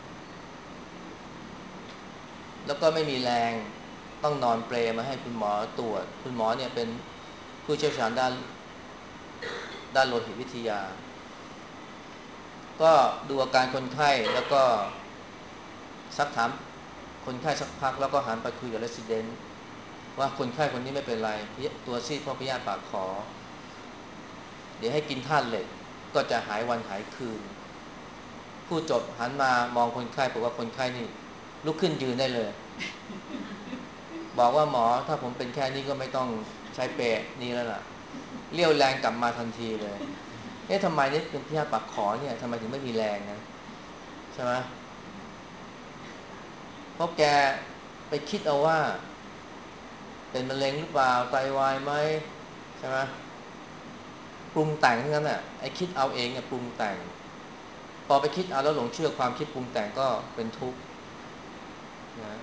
แล้วก็ไม่มีแรงต้องนอนเปลมาให้คุณหมอตรวจคุณหมอเนี่ยเป็นผู้เชี่ยวชาญด้านด้านโลหิตวิทยาก็ดูอาการคนไข้แล้วก็ซักถามคนไข้สักพักแล้วก็หันไปคุยกับเรสซิเดนต์ว่าคนไข้คนนี้ไม่เป็นไรตัวซีดเพราะพยาธิปากขอเดี๋ยวให้กินธาตุเหล็กก็จะหายวันหายคืนผู้จบหันมามองคนไข้บอกว่าคนไข้นี่ลุกขึ้นยืนได้เลยบอกว่าหมอถ้าผมเป็นแค่นี้ก็ไม่ต้องใช้เปรนี้แล้วล่ะเรี่ยวแรงกลับมาทันทีเลยเอ๊ะทำไมเนี่ยเป็นพยาธิปากขอเนี่ยทำไมถึงไม่มีแรงนะใช่ไหมเพราะแกไปคิดเอาว่าเป็นมะเร็งหรือเปล่าไตวายไหมใช่ไหมปรุงแต่งทั้งนั้นน่ะไอ้คิดเอาเองเนี่ยปรุงแต่งพอไปคิดเอาแล้วหลงเชื่อความคิดปรุงแต่งก็เป็นทุกข์นะ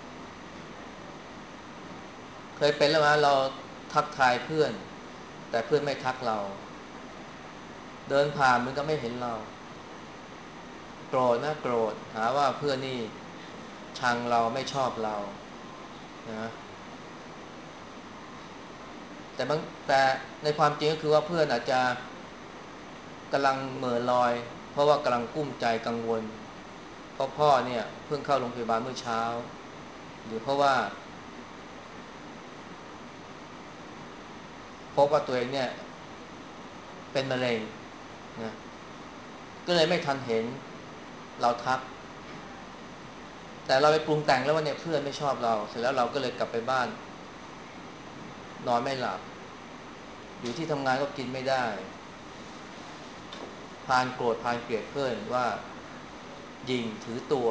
เคยเป็นแล้วนะเราทักทายเพื่อนแต่เพื่อนไม่ทักเราเดินผ่านมันก็ไม่เห็นเราโกรธนะโกรธหาว่าเพื่อนนี่ชังเราไม่ชอบเรานะแต่บางแต่ในความจริงก็คือว่าเพื่อนอาจจะกำลังเหม่อลอยเพราะว่ากำลังกุ้มใจกังวลเพราะพ่อเนี่ยเพิ่งเข้าโรงพยาบาลเมื่อเช้าหรือเพราะว่าพบว่าตัวเองเนี่ยเป็นมะเร็งนะก็เลยไม่ทันเห็นเราทักแต่เราไปปรุงแต่งแล้วว่าเนี่ยเพื่อนไม่ชอบเราเสร็จแล้วเราก็เลยกลับไปบ้านนอนไม่หลับอยู่ที่ทำงานก็กินไม่ได้พานโกรธพานเกลียดเพื่อนว่ายิงถือตัว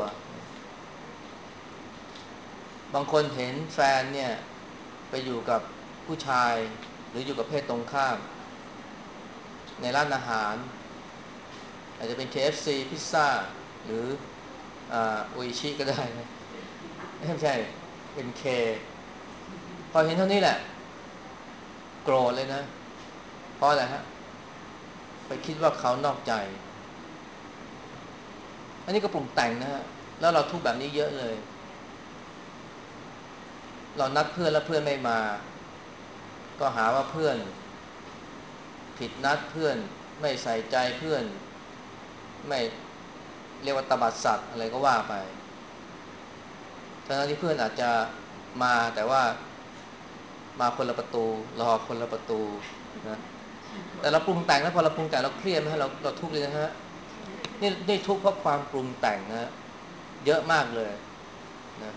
บางคนเห็นแฟนเนี่ยไปอยู่กับผู้ชายหรืออยู่กับเพศตรงข้ามในร้านอาหารอาจจะเป็น เค เอฟ ซี พิซซ่าหรือโออิชิก็ได้นะไม่ใช่ เอ็ม เค พอเห็นเท่านี้แหละโกรธเลยนะเพราะอะไรฮะไปคิดว่าเขานอกใจอันนี้ก็ปรุงแต่งนะฮะแล้วเราทุกแบบนี้เยอะเลยเรานัดเพื่อนแล้วเพื่อนไม่มาก็หาว่าเพื่อนผิดนัดเพื่อนไม่ใส่ใจเพื่อนไม่เรียกว่าตบัดสัตว์อะไรก็ว่าไปทั้งที่เพื่อนอาจจะมาแต่ว่ามาคนละประตูรอคนละประตูนะแต่เราปรุงแต่งแล้วพอเราปรุงแต่งเราเครียดไหมเราเราทุกข์เลยนะฮะนี่นี่ทุกข์เพราะความปรุงแต่งนะเยอะมากเลยนะ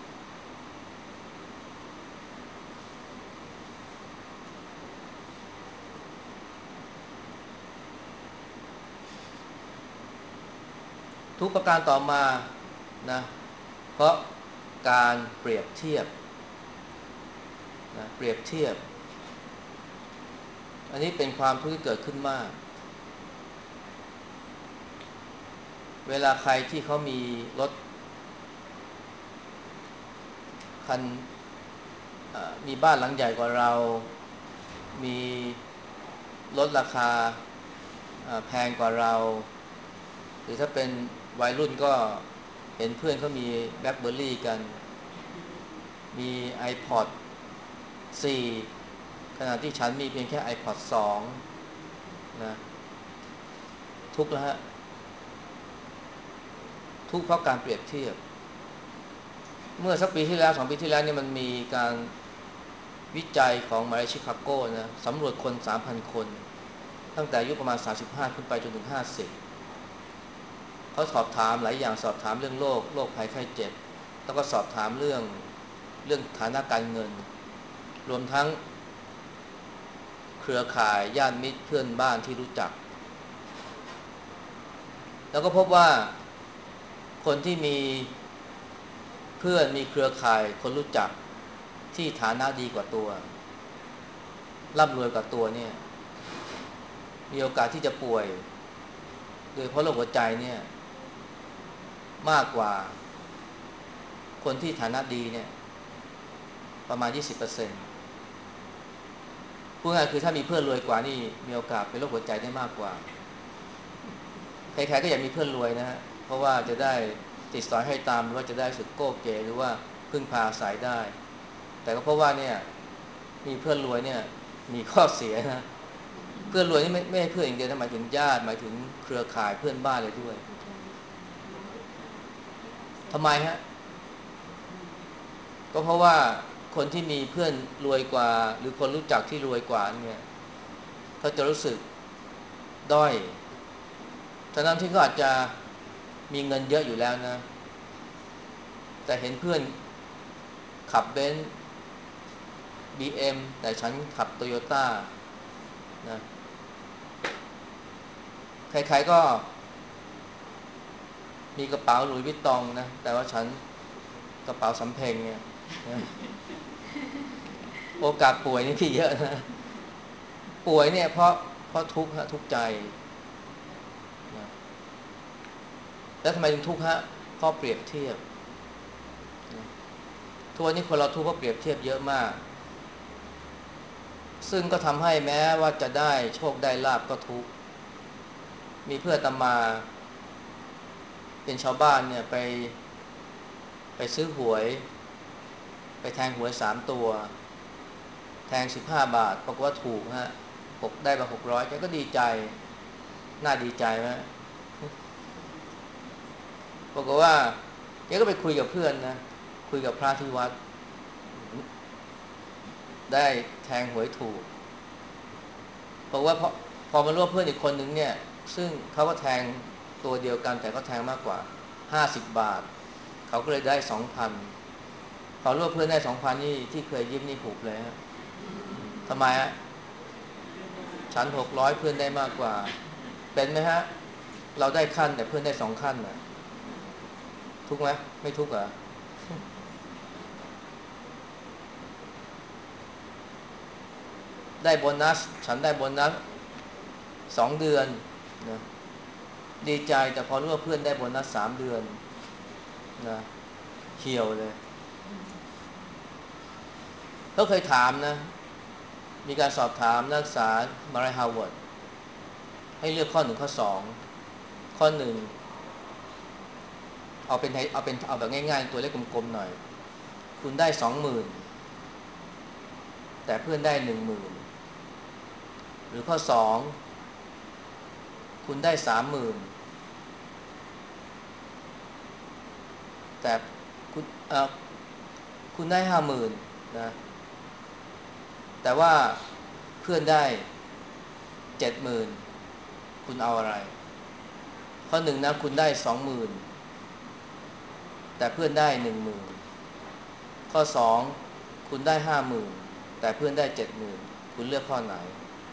ทุกประการต่อมานะเพราะการเปรียบเทียบนะเปรียบเทียบอันนี้เป็นความทุกข์ที่เกิดขึ้นมากเวลาใครที่เขามีรถคันมีบ้านหลังใหญ่กว่าเรามีลดราคาแพงกว่าเราหรือถ้าเป็นวัยรุ่นก็เห็นเพื่อนเขามีแบล็คเบอร์รี่กันมี iPod สี่ขณะที่ฉันมีเพียงแค่ iPod สองนะทุกข์แล้วฮะทุกข์เพราะการเปรียบเทียบเมื่อสักปีที่แล้วสองปีที่แล้วเนี่ยมันมีการวิจัยของมหาวิทยาลัยชิคาโกนะสำรวจคน สามพัน คนตั้งแต่อายุประมาณสามสิบห้าขึ้นไปจนถึงห้าสิบเขาสอบถามหลายอย่างสอบถามเรื่องโรคโรคภัยไข้เจ็บแล้วก็สอบถามเรื่องเรื่องฐานะการเงินรวมทั้งเครือข่ายญาติมิตรเพื่อนบ้านที่รู้จักแล้วก็พบว่าคนที่มีเพื่อนมีเครือข่ายคนรู้จักที่ฐานะดีกว่าตัวร่ำรวยกว่าตัวเนี่ยมีโอกาสที่จะป่วยโดยเพราะโรคหัวใจเนี่ยมากกว่าคนที่ฐานะดีเนี่ยประมาณ ยี่สิบเปอร์เซ็นต์ พูดง่ายคือถ้ามีเพื่อนรวยกว่านี่มีโอกาสเป็นโรคหัวใจได้มากกว่าใครๆก็อยากมีเพื่อนรวยนะฮะเพราะว่าจะได้ติดสอยให้ตามหรือว่าจะได้สุดโก้เก๋หรือว่าพึ่งพาอาศัยได้แต่ก็เพราะว่าเนี่ยมีเพื่อนรวยเนี่ยมีข้อเสียนะเพื่อนรวยนี่ไม่ไม่ใช่เพื่อนอย่างเดียวนะหมายถึงญาติหมายถึงเครือข่ายเพื่อนบ้านเลยด้วยทำไมฮะก็เพราะว่าคนที่มีเพื่อนรวยกว่าหรือคนรู้จักที่รวยกว่าเนี่ยเขาจะรู้สึกด้อยทั้งที่เขาอาจจะมีเงินเยอะอยู่แล้วนะแต่เห็นเพื่อนขับเบนซ์ บี เอ็ม แต่ฉันขับโตโยต้านะใครๆก็มีกระเป๋าหลุยส์วิตตองนะแต่ว่าฉันกระเป๋าสำเพ็งเนี่ยนะโอกาสป่วยนี่พี่เยอะนะป่วยเนี่ยเพราะเพราะทุกข์ฮะทุกข์ใจนะแล้วทำไมถึงทุกข์ฮะเพราะเปรียบเทียบนะทุกวันนี้คนเราทุกข์เพราะเปรียบเทียบเยอะมากซึ่งก็ทำให้แม้ว่าจะได้โชคได้ลาภก็ทุกข์มีเพื่อนอาตมาเป็นชาวบ้านเนี่ยไปไปซื้อหวยไปแทงหวยสามตัวแทงสิบห้าบาทปรากฏว่าถูกฮะหกได้มาหกร้อยแกก็ดีใจน่าดีใจไหมปรากฏว่าแกก็ไปคุยกับเพื่อนนะคุยกับพระที่วัดได้แทงหวยถูกเพราะว่าพอพอมาร่วมเพื่อนอีกคนนึงเนี่ยซึ่งเขาก็แทงตัวเดียวกันแต่ก็แทงมากกว่าห้าสิบบาทเขาก็เลยได้สองพันพอร่วมเพื่อนได้สองพันนี่ที่เคยยิ้มนี่หุบเลยฮะทำไมฮะฉันหกร้อยเพื่อนได้มากกว่าเป็นไหมฮะเราได้ขั้นแต่เพื่อนได้สองขั้นน่ะทุกไหมไม่ทุกเหรอได้โบนัสฉันได้โบนัสสองเดือนนะดีใจแต่พอรู้ว่าเพื่อนได้โบนัสสามเดือนนะเหี่ยวเลยเขาเคยถามนะมีการสอบถามนักศึกษามหาวิทยาลัยฮาร์วาร์ดให้เลือกข้อหนึ่งข้อสองข้อหนึ่งเอาเป็นเอาเป็นเอาแบบง่ายๆตัวเลขกลมๆหน่อยคุณได้สองหมื่นแต่เพื่อนได้หนึ่งหมื่นหรือข้อสองคุณได้สามหมื่นแต่คุณเอ่อคุณได้ห้าหมื่นนะแต่ว่าเพื่อนได้เจ็ดหมื่นคุณเอาอะไรข้อหนึ่งนะคุณได้สองหมื่นแต่เพื่อนได้หนึ่งหมื่นข้อสองคุณได้ห้าหมื่นแต่เพื่อนได้เจ็ดหมื่นคุณเลือกข้อไหน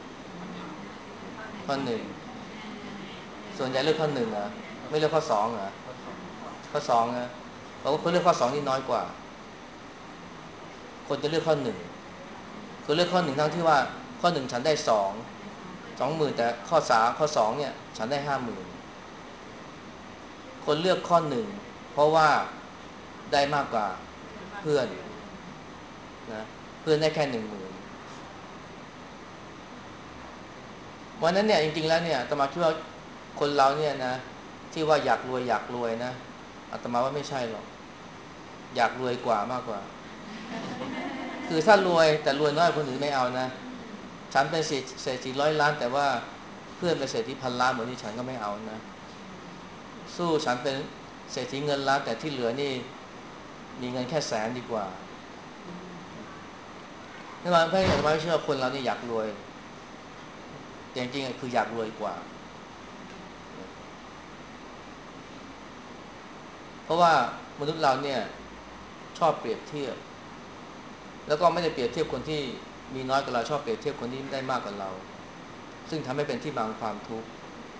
ข้อหนึ่งส่วนใหญ่เลือกข้อหนึ่งเหรอไม่เลือกข้อสองเหรอข้อสองนะเพราะว่าคนเลือกข้อสองนี่น้อยกว่าคนจะเลือกข้อหนึ่งคือเลือกข้อหนึ่งทั้งที่ว่าข้อหนึ่งฉันได้สองสองหมื่นแต่ข้อสามข้อสองเนี่ยฉันได้ห้าหมื่นคนเลือกข้อหนึ่งเพราะว่าได้มากกว่าเพื่อนนะเพื่อนได้แค่หนึ่งหมื่นวันนั้นเนี่ยจริงๆแล้วเนี่ยอาตมาคิดว่าคนเราเนี่ยนะที่ว่าอยากรวยอยากรวยนะอาตมาว่าไม่ใช่หรอกอยากรวยกว่ามากกว่าคือถ้ารวยแต่รวยน้อยคนอื่นไม่เอานะฉันเป็นเศรษฐีร้อยล้านแต่ว่าเพื่อนเป็นเศรษฐีพันล้านเหมือนที่ฉันก็ไม่เอานะสู้ฉันเป็นเศรษฐีเงินล้านแต่ที่เหลือนี่มีเงินแค่แสนดีกว่านั่นหมายความว่าอาตมาไม่เชื่อคนเรานี่อยากรวยแต่จริงๆคืออยากรวยกว่าเพราะว่ามนุษย์เราเนี่ยชอบเปรียบเทียบแล้วก็ไม่ได้เปรียบเทียบคนที่มีน้อยกว่าเราชอบเปรียบเทียบคนที่ได้มากกว่าเราซึ่งทำให้เป็นที่มาของความทุกข์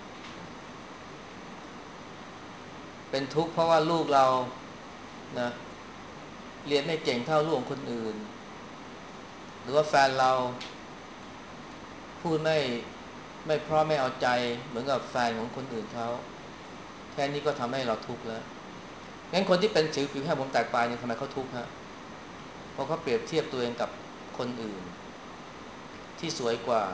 เป็นทุกข์เพราะว่าลูกเรานะเรียนไม่เก่งเท่าลูกของคนอื่นหรือว่าแฟนเราพูดไม่ไม่เพราะไม่เอาใจเหมือนกับแฟนของคนอื่นเขาแค่นี้ก็ทำให้เราทุกข์แล้วงั้นคนที่เป็นสิวผิวแห้งผมแตกปลายเนี่ยทำไมเขาทุกข์ฮะเพราะเขาเปรียบเทียบตัวเองกับคนอื่นที่สวยกว่า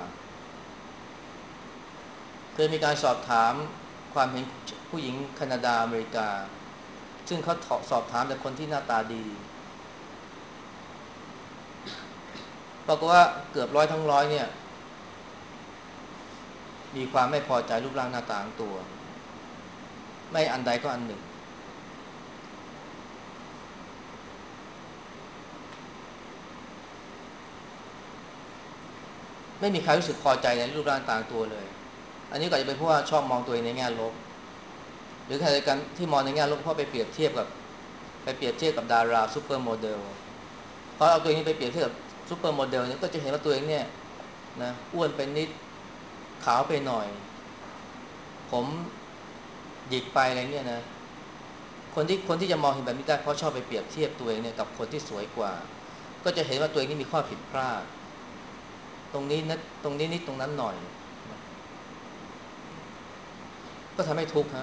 เคยมีการสอบถามความเห็นผู้หญิงแคนาดาอเมริกาซึ่งเขาสอบถามแต่คนที่หน้าตาดีปรากฏว่าเกือบร้อยทั้งร้อยเนี่ยมีความไม่พอใจรูปร่างหน้าตาของตัวไม่อันใดก็อันหนึ่งไม่มีใครรู้สึกพอใจในรูปร่างต่างตัวเลยอันนี้ก็จะเป็นเพราะว่าชอบมองตัวเองในแง่ลบหรือขณะเดียวกันที่มองในแง่ลบเพราะไปเปรียบเทียบกับไปเปรียบเทียบกับดาราซูเปอร์โมเดลพอเอาตัวเองไปเปรียบเทียบกับซูเปอร์โมเดลเนี่ยก็จะเห็นว่าตัวเองเนี่ยนะอ้วนไปนิดขาวไปหน่อยผมหยิกไปอะไรเนี่ยนะคนที่คนที่จะมองเห็นแบบนี้ได้เพราะชอบไปเปรียบเทียบตัวเองเนี่ยกับคนที่สวยกว่าก็จะเห็นว่าตัวเองนี่มีข้อผิดพลาดตรงนี้นะตรงนี้นิดตรงนั้นหน่อยก็ทำให้ทุกข์ฮะ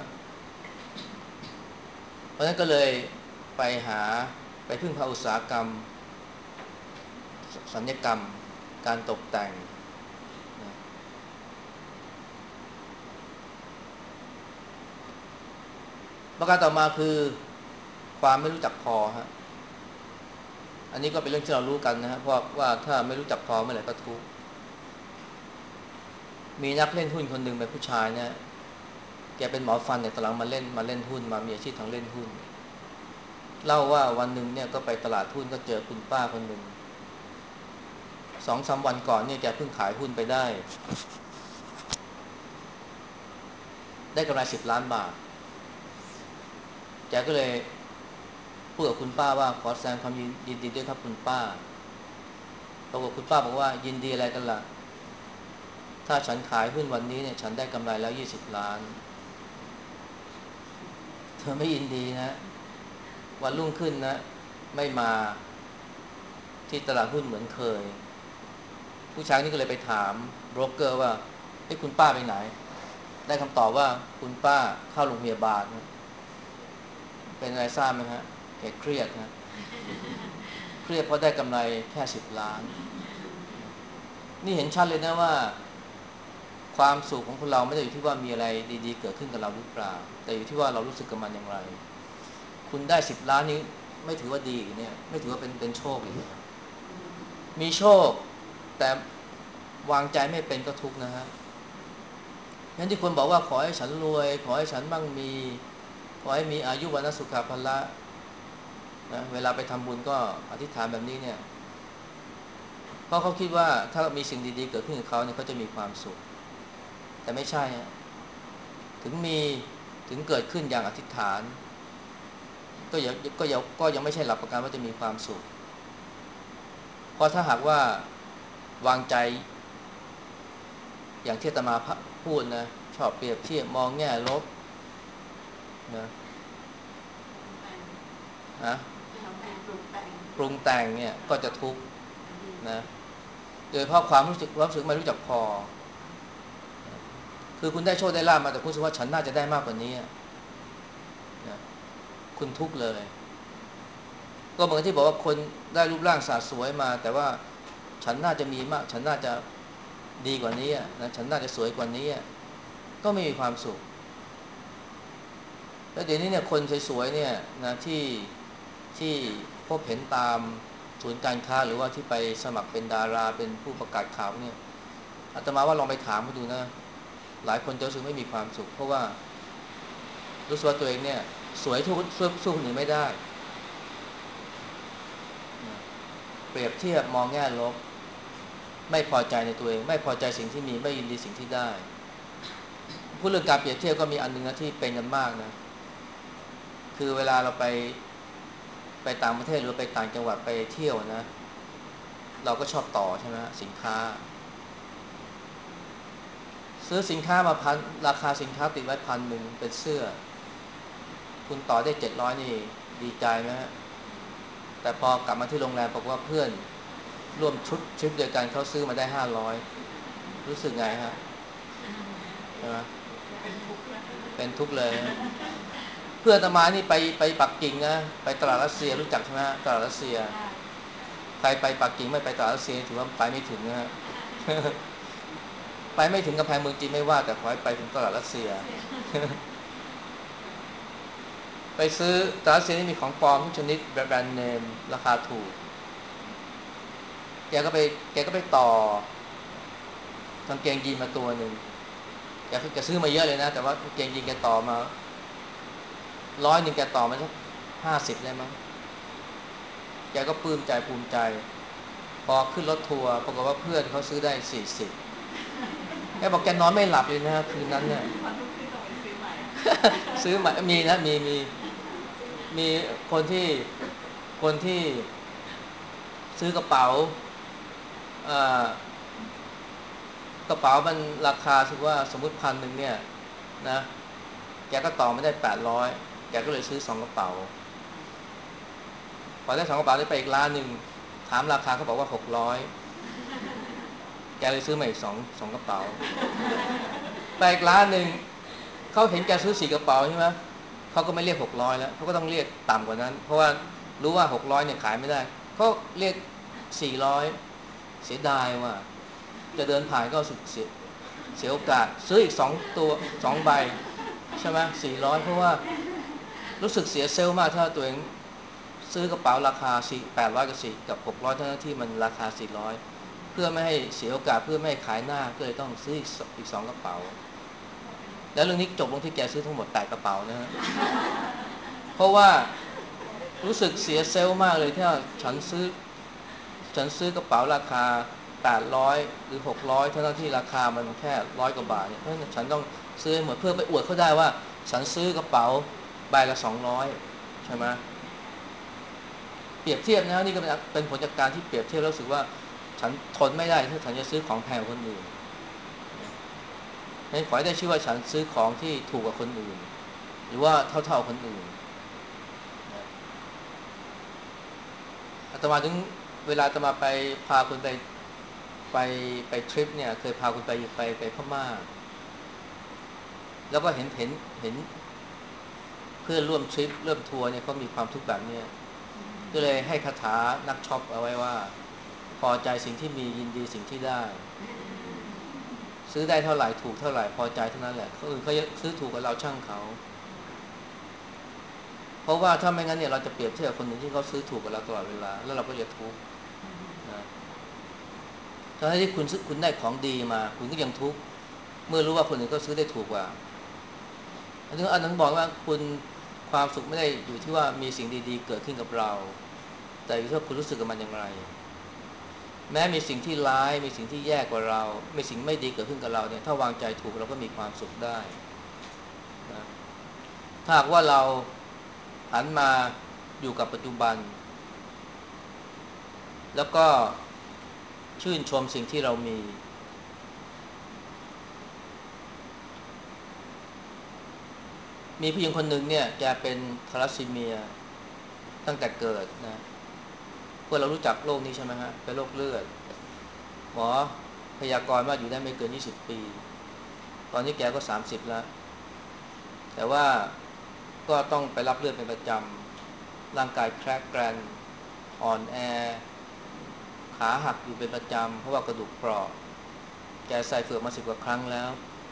เพราะฉะนั้นก็เลยไปหาไปพึ่งพาอุตสาหกรรมศัลยกรรมการตกแต่งนะประการต่อมาคือความไม่รู้จักพอฮะอันนี้ก็เป็นเรื่องที่เรารู้กันนะฮะเพราะว่าถ้าไม่รู้จักพอเมื่อไหร่ก็ทุกข์มีนักเล่นหุ้นคนหนึ่งเป็นผู้ชายเนี่ยแกเป็นหมอฟันเนี่ยตอนหลังมาเล่นมาเล่นหุ้นมามีอาชีพทางเล่นหุ้นเล่าว่าวันหนึ่งเนี่ยก็ไปตลาดหุ้นก็เจอคุณป้าคนหนึ่งสองสามวันก่อนเนี่ยแกเพิ่งขายหุ้นไปได้ได้กำไรสิบล้านบาทแกก็เลยพูดกับคุณป้าว่าขอแสดงความยินดีด้วยครับคุณป้าปรากฏคุณป้าบอกว่ายินดีอะไรกันล่ะถ้าฉันขายหุ้นวันนี้เนี่ยฉันได้กำไรแล้วยี่สิบล้านเธอไม่ยินดีนะวันรุ่งขึ้นนะไม่มาที่ตลาดหุ้นเหมือนเคยผู้ชายนี่ก็เลยไปถามโบรกเกอร์ว่าไอ้คุณป้าไปไหนได้คำตอบว่าคุณป้าเข้าโรงพยาบาลเป็นอะไรทราบไหมฮะแกเครียดนะเครียดเพราะได้กำไรแค่สิบล้านนี่เห็นชัดเลยนะว่าความสุขของคนเราไม่ได้อยู่ที่ว่ามีอะไรดีๆเกิดขึ้นกับเราหรือเปล่าแต่อยู่ที่ว่าเรารู้สึกกับมันอย่างไรคุณได้สิบล้านนี้ไม่ถือว่าดีเนี่ยไม่ถือว่าเป็นเป็นโชคอีกมีโชคแต่วางใจไม่เป็นก็ทุกข์นะฮะงั้นที่คนบอกว่าขอให้ฉันรวยขอให้ฉันมั่งมีขอให้มีอายุวันะสุขภาละนะเวลาไปทำบุญก็อธิษฐานแบบนี้เนี่ยเพราะเขาคิดว่าถ้ามีสิ่งดีๆเกิดขึ้นกับเขาเนี่ยเขาจะมีความสุขแต่ไม่ใช่ฮะถึงมีถึงเกิดขึ้นอย่างอธิษฐานก็ยังก็ยังก็ยังไม่ใช่หลักประกันว่าจะมีความสุขเพราะถ้าหากว่าวางใจอย่างที่อาตมาพูดนะชอบเปรียบเทียบมองแง่ลบนะนะปรุงแต่งเนี่ยก็จะทุกข์นะโดยเพราะความรู้สึกรู้สึกไม่รู้จักพอคือคุณได้โชคได้ลาภมาแต่คุณรู้สึกว่าฉันน่าจะได้มากกว่านี้นะคุณทุกข์เลยก็เหมือนที่บอกว่าคนได้รูปร่างสะสวยมาแต่ว่าฉันน่าจะมีมากฉันน่าจะดีกว่านี้นะฉันน่าจะสวยกว่านี้ก็ไม่มีความสุขแล้วเดี๋ยวนี้เนี่ยคนสวยๆเนี่ยนะที่ที่พบเห็นตามศูนย์การค้าหรือว่าที่ไปสมัครเป็นดาราเป็นผู้ประกาศข่าวเนี่ยอาตมาว่าลองไปถามมาดูนะหลายคนจะรู้สึกไม่มีความสุขเพราะว่ารู้สึกว่าตัวเองเนี่ยสวยทุกสู้สู้คนอื่นไม่ได้นะเปรียบเทียบมองแง่ลบไม่พอใจในตัวเองไม่พอใจสิ่งที่มีไม่ยินดีสิ่งที่ได้พูดเรื่องการเปรียบเทียบก็มีอันนึงนะที่เป็นกันมากนะคือเวลาเราไปไปต่างประเทศหรือไปต่างจังหวัดไปเที่ยวนะเราก็ชอบต่อใช่ไหมสินค้าซื้อสินค้ามาพันราคาสินค้าติดไว้พันหนึ่งเป็นเสื้อคุณต่อได้เจ็ดร้อยนี่ดีใจไหมฮะแต่พอกลับมาที่โรงแรมบอกว่าเพื่อนร่วมชุดทริปเดียวกันเขาซื้อมาได้ห้าร้อยรู้สึกไงฮะใช่ไหมเป็นทุกข์เลยเพื่อนอาตมานี่ไปไปปักกิ่งนะไปตลาดรัสเซียรู้จักใช่ไหมตลาดรัสเซียใครไปปักกิ่งไม่ไปตลาดรัสเซียถือว่าไปไม่ถึงนะฮะไปไม่ถึงกำแพงเมืองจีนไม่ว่าแต่ขอให้ไปถึงตลาดรัสเซียไปซื้อตลาดรัสเซียนี่มีของปลอมทุกชนิดแบรนด์เนมราคาถูกแกก็ไปแกก็ไปต่อกางเกงยีนมาตัวหนึ่งแกแกซื้อมาเยอะเลยนะแต่ว่ากางเกงยีนแกต่อมาร้อยหนึ่งแกต่อมาสักห้าสิบได้มั้งแกก็ปลื้มใจภูมิใจพอขึ้นรถทัวร์ปรากฏว่าเพื่อนเขาซื้อได้สี่สิบแกบอกแกนอนไม่หลับเลยนะคืนนั้นเนี่ยซื้อใหม่มีนะมีมีมีคนที่คนที่ซื้อกระเป๋ากระเป๋ามันราคาถือว่าสมมุติพันหนึ่งเนี่ยนะแกก็ต่อไม่ได้แปดร้อยแกก็เลยซื้อสองกระเป๋าพอได้สองกระเป๋าได้ไปอีกร้านหนึ่งถามราคาเขาบอกว่าหกร้อยแกเลยซื้อมาอีกสองสองกระเป๋าไปอีกร้านหนึ่งเขาเห็นแกซื้อสี่กระเป๋าใช่ไหมเขาก็ไม่เรียกหกร้อยแล้วเขาก็ต้องเรียกต่ำกว่านั้นเพราะว่ารู้ว่าหกร้อยเนี่ยขายไม่ได้เขาเรียกสี่ร้อยเสียดายว่าจะเดินผ่านก็สุดเสียเสียโอกาสซื้ออีกสองตัวสองใบใช่ไหมสี่ร้อยเพราะว่ารู้สึกเสียเซลล์มากถ้าตัวเองซื้อกระเป๋าราคาสี่แปดร้อยกับสี่กับหกร้อยเท่านั้นที่มันราคาสี่ร้อยเพื่อไม่ให้เสียโอกาสเพื่อไม่ให้ขายหน้าก็เลยต้องซื้ออีกอีกสองกระเป๋าแล้วเรื่องนี้จบลงที่แกซื้อทั้งหมดแปดกระเป๋านะฮะเพราะว่ารู้สึกเสียเซลล์มากเลยที่ฉันซื้อฉันซื้อกระเป๋าราคาแปดร้อยหรือหกร้อยเท่านั้นที่ราคามันแค่ร้อยกว่าบาทเนี่ยเพราะฉะนั้นฉันต้องซื้อให้หมดเพื่อไปอวดเขาได้ว่าฉันซื้อกระเป๋าใบละสองร้อยใช่ไหมเปรียบเทียบนะนี่ก็เป็นเป็นผลจากการที่เปรียบเทียบแล้วรู้สึกว่าฉันทนไม่ได้ถ้าฉันจะซื้อของแพงกว่าคนอื่นให้ขอให้ได้ชื่อว่าฉันซื้อของที่ถูกกว่าคนอื่นหรือว่าเท่าๆคนอื่นอาตมาถึงเวลาอาตมาไปพาคนไปไปไปทริปเนี่ยเคยพาคุณไปไปไปพม่าแล้วก็เห็นเห็นเห็นเพื่อนร่วมทริปเริ่มทัวร์เนี่ยเขามีความทุกข์แบบนี้ก็เลยให้คาถานักช็อปเอาไว้ว่าพอใจสิ่งที่มียินดีสิ่งที่ได้ซื้อได้เท่าไหร่ถูกเท่าไหร่พอใจเท่านั้นแหละคนอื่นเขาซื้อถูกกับเราช่างเขาเพราะว่าถ้าไม่งั้นเนี่ยเราจะเปรียบเทียบคนอื่นที่เขาซื้อถูกกับเราตลอดเวลาแล้วเราก็จะทุกข์นะทั้งที่คุณซื้อคุณได้ของดีมาคุณก็ยังทุกข์เมื่อรู้ว่าคนอื่นก็ซื้อได้ถูกกว่าอันนี้อันนั้นบอกว่าคุณความสุขไม่ได้อยู่ที่ว่ามีสิ่งดีๆเกิดขึ้นกับเราแต่อยู่ที่ว่าคุณรู้สึกกับมันอย่างไรแม้มีสิ่งที่ร้ายมีสิ่งที่แย่กว่าเรามีสิ่งไม่ดีเกิดขึ้นกับเราเนี่ยถ้าวางใจถูกเราก็มีความสุขได้นะถ้าหากว่าเราหันมาอยู่กับปัจจุบันแล้วก็ชื่นชมสิ่งที่เรามีมีผู้หญิงคนหนึ่งเนี่ยแกเป็นทาลัสซีเมียตั้งแต่เกิดนะพวกเรารู้จักโรคนี้ใช่ไหมฮะเป็นโรคเลือดหมอพยากรณ์ว่าอยู่ได้ไม่เกินยี่สิบปีตอนนี้แกก็สามสิบแล้วแต่ว่าก็ต้องไปรับเลือดเป็นประจำร่างกายแครกแกรนอ่อนแอขาหักอยู่เป็นประจำเพราะว่ากระดูกเปราะแกใส่เฟือกมาสิบกว่าครั้งแล้ว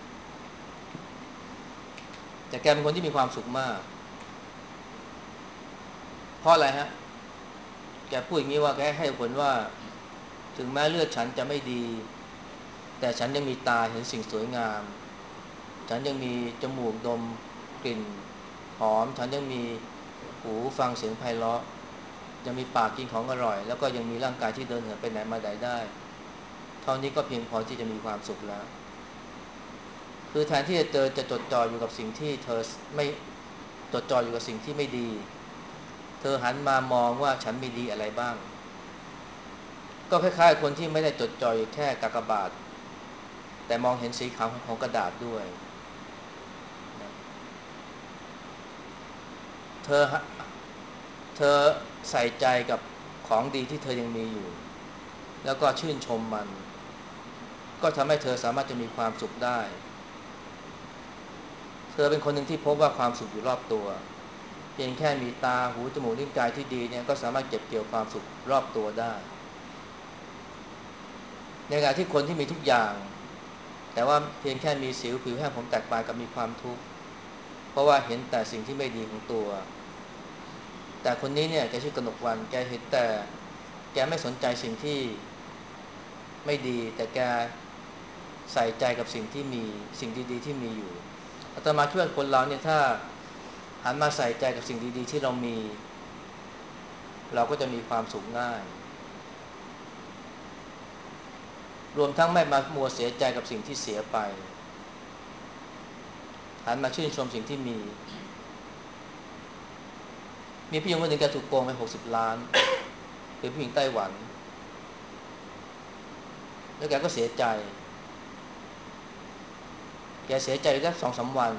แต่แกเป็นคนที่มีความสุขมากเพราะอะไรฮะแกพูดอย่างนี้ว่าแกให้ผลว่าถึงแม้เลือดฉันจะไม่ดีแต่ฉันยังมีตาเห็นสิ่งสวยงามฉันยังมีจมูกดมกลิ่นหอมฉันยังมีหูฟังเสียงไพเราะยังมีปากกินของอร่อยแล้วก็ยังมีร่างกายที่เดินเหินไปไหนมาไหนได้เท่านี้ก็เพียงพอที่จะมีความสุขแล้วคือแทนที่จะเจอจะจดจ่ออยู่กับสิ่งที่เธอไม่จดจ่ออยู่กับสิ่งที่ไม่ดีเธอหันมามองว่าฉันมีดีอะไรบ้างก็คล้ายๆคนที่ไม่ได้จดจ่ออยู่แค่กากบาทแต่มองเห็นสีขาวของกระดาษด้วยเธอเธอใส่ใจกับของดีที่เธอยังมีอยู่แล้วก็ชื่นชมมันก็ทำให้เธอสามารถจะมีความสุขได้เธอเป็นคนหนึ่งที่พบว่าความสุขอยู่รอบตัวเพียงแค่มีตาหูจมูกลิ้นกายที่ดีเนี่ยก็สามารถเก็บเกี่ยวความสุขรอบตัวได้ในขณะที่คนที่มีทุกอย่างแต่ว่าเพียงแค่มีสิวผิวแห้งผมแตกปลายกับมีความทุกข์เพราะว่าเห็นแต่สิ่งที่ไม่ดีของตัวแต่คนนี้เนี่ยแกชื่อกนกวรรณแกเห็นแต่แกไม่สนใจสิ่งที่ไม่ดีแต่แกใส่ใจกับสิ่งที่มีสิ่งดีๆที่มีอยู่อาตมาคิดว่าคนเราเนี่ยถ้าหันมาใส่ใจกับสิ่งดีๆที่เรามีเราก็จะมีความสุขง่ายรวมทั้งไม่มามัวเสียใจกับสิ่งที่เสียไปหันมาชื่นชมสิ่งที่มีมีผู้หญิงคนหนึ่งแกถูกโกงไปหกสิบล้านเป็นผู้หญิงไต้หวันแล้วแกก็เสียใจแกเสียใจได้สองสามวัน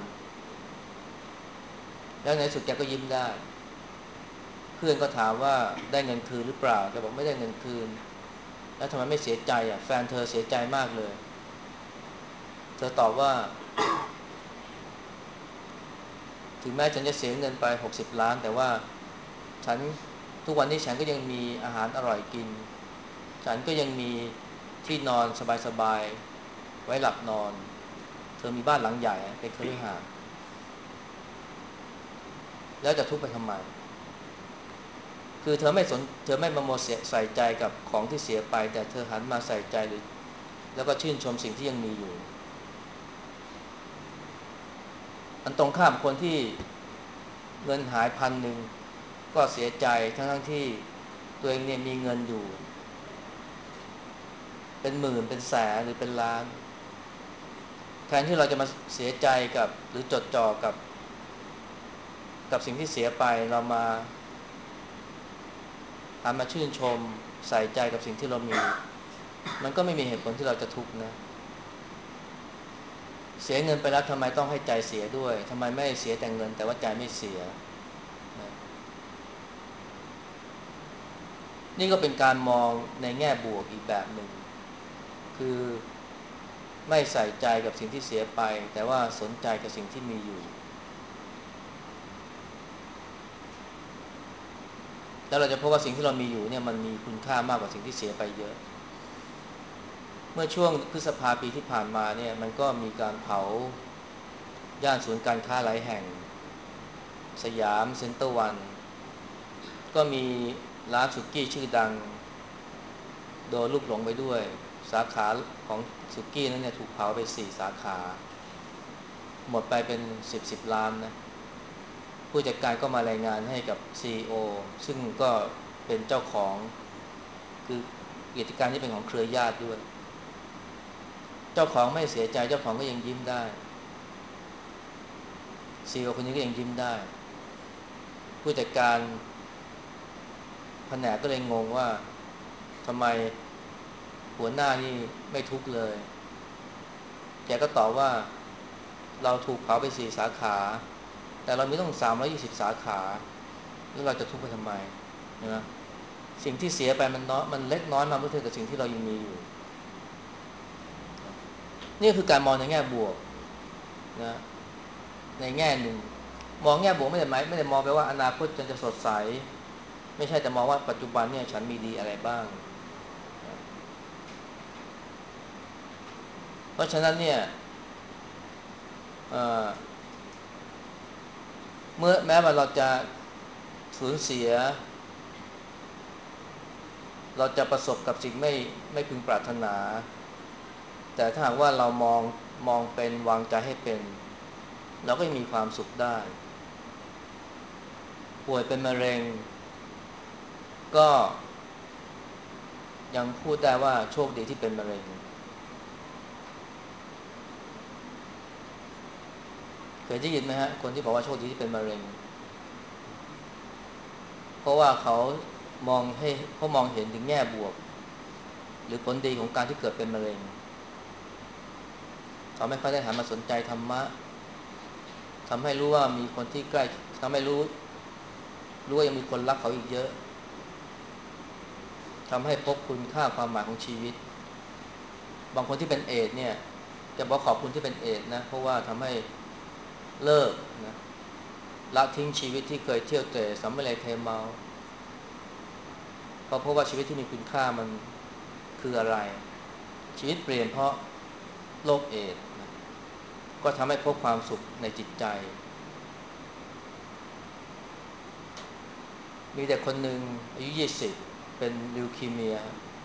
แล้วในสุดแกก็ยิ้มได้เพื่อนก็ถามว่าได้เงินคืนหรือเปล่าแกบอกไม่ได้เงินคืนแล้วทำไมไม่เสียใจอ่ะแฟนเธอเสียใจมากเลยเธอตอบว่าถึงแม้ฉันจะเสียเงินไปหกสิบล้านแต่ว่าฉันทุกวันนี้ฉันก็ยังมีอาหารอร่อยกินฉันก็ยังมีที่นอนสบายๆไว้หลับนอนเธอมีบ้านหลังใหญ่เป็นคฤหาสน์แล้วจะทุกข์ไปทำไมคือเธอไม่สนเธอไม่มาโมเสใส่ใจกับของที่เสียไปแต่เธอหันมาใส่ใจหรือแล้วก็ชื่นชมสิ่งที่ยังมีอยู่อันตรงข้ามคนที่เงินหายพันหนึ่งก็เสียใจทั้งๆที่ตัวเองเนี่ยมีเงินอยู่เป็นหมื่นเป็นแสนหรือเป็นล้านแทนที่เราจะมาเสียใจกับหรือจดจ่อกับกับสิ่งที่เสียไปเรามาหันมาชื่นชมใส่ใจกับสิ่งที่เรามีมันก็ไม่มีเหตุผลที่เราจะทุกข์นะเสียเงินไปแล้วทำไมต้องให้ใจเสียด้วยทำไมไม่เสียแต่เงินแต่ว่าใจไม่เสียนะนี่ก็เป็นการมองในแง่บวกอีกแบบหนึ่งคือไม่ใส่ใจกับสิ่งที่เสียไปแต่ว่าสนใจกับสิ่งที่มีอยู่แล้วเราจะพบว่าสิ่งที่เรามีอยู่เนี่ยมันมีคุณค่ามากกว่าสิ่งที่เสียไปเยอะเมื่อช่วงพฤษภาปีที่ผ่านมาเนี่ยมันก็มีการเผาย่านศูนย์การค้าหลายแห่งสยามเซ็นเตอร์วันก็มีร้านสุกี้ชื่อดังโดนลูกหลงไปด้วยสาขาของสุกี้นั้นเนี่ยถูกเผาไปสี่สาขาหมดไปเป็นสิบสิบล้านนะผู้จัดการก็มารายงานให้กับ ซี อี โอ ซึ่งก็เป็นเจ้าของคือกิจการที่เป็นของเครือญาติด้วยเจ้าของไม่เสียใจเจ้าของก็ยังยิ้มได้ ซี อี โอ คนนี้ก็ยังยิ้มได้ผู้จัดการแผนกก็เลยงงว่าทำไมหัวหน้านี่ไม่ทุกข์เลยแกก็ตอบว่าเราถูกเผาไปสี่สาขาแต่เรามีต้องสามร้อยยี่สิบสาขาแล้วเราจะทุกข์ไปทำไมนะสิ่งที่เสียไปมันน้อยมันเล็กน้อยมาเมื่อเทียบกับสิ่งที่เรายังมีอยู่นี่คือการมองในแง่บวกนะในแง่หนึ่งมองแง่บวกไม่ได้หมายไม่ได้มองไปว่าอนาคตจะจะสดใสไม่ใช่แต่มองว่าปัจจุบันเนี่ยฉันมีดีอะไรบ้างเพราะฉะนั้นเนี่ยเเมื่อแม้ว่าเราจะสูญเสียเราจะประสบกับสิ่งไม่ไม่พึงปรารถนาแต่ถ้าหากว่าเรามองมองเป็นวางใจให้เป็นเราก็ยังมีความสุขได้ป่วยเป็นมะเร็งก็ยังพูดได้ว่าโชคดีที่เป็นมะเร็งเคยได้ยินไหมฮะคนที่บอกว่าโชคดีที่เป็นมะเร็งเพราะว่าเขามองให้เขามองเห็นถึงแง่บวกหรือผลดีของการที่เกิดเป็นมะเร็งเขาไม่ค่อยได้หันมาสนใจธรรมะทำให้รู้ว่ามีคนที่ใกล้ทำให้รู้รู้ว่ายังมีคนรักเขาอีกเยอะทำให้พบคุณค่าความหมายของชีวิตบางคนที่เป็นเอดส์เนี่ยจะบอกขอบคุณที่เป็นเอดส์นะเพราะว่าทำให้เลิกนะละทิ้งชีวิตที่เคยเที่ยวเตะสัมเมลัยเทเมาเพราะเพราะว่าชีวิตที่มีคุณค่ามันคืออะไรชีวิตเปลี่ยนเพราะโรคเอดส์นะก็ทำให้พบความสุขในจิตใจมีเด็กคนหนึ่งอายุยี่สิบเป็นลิวคีเมีย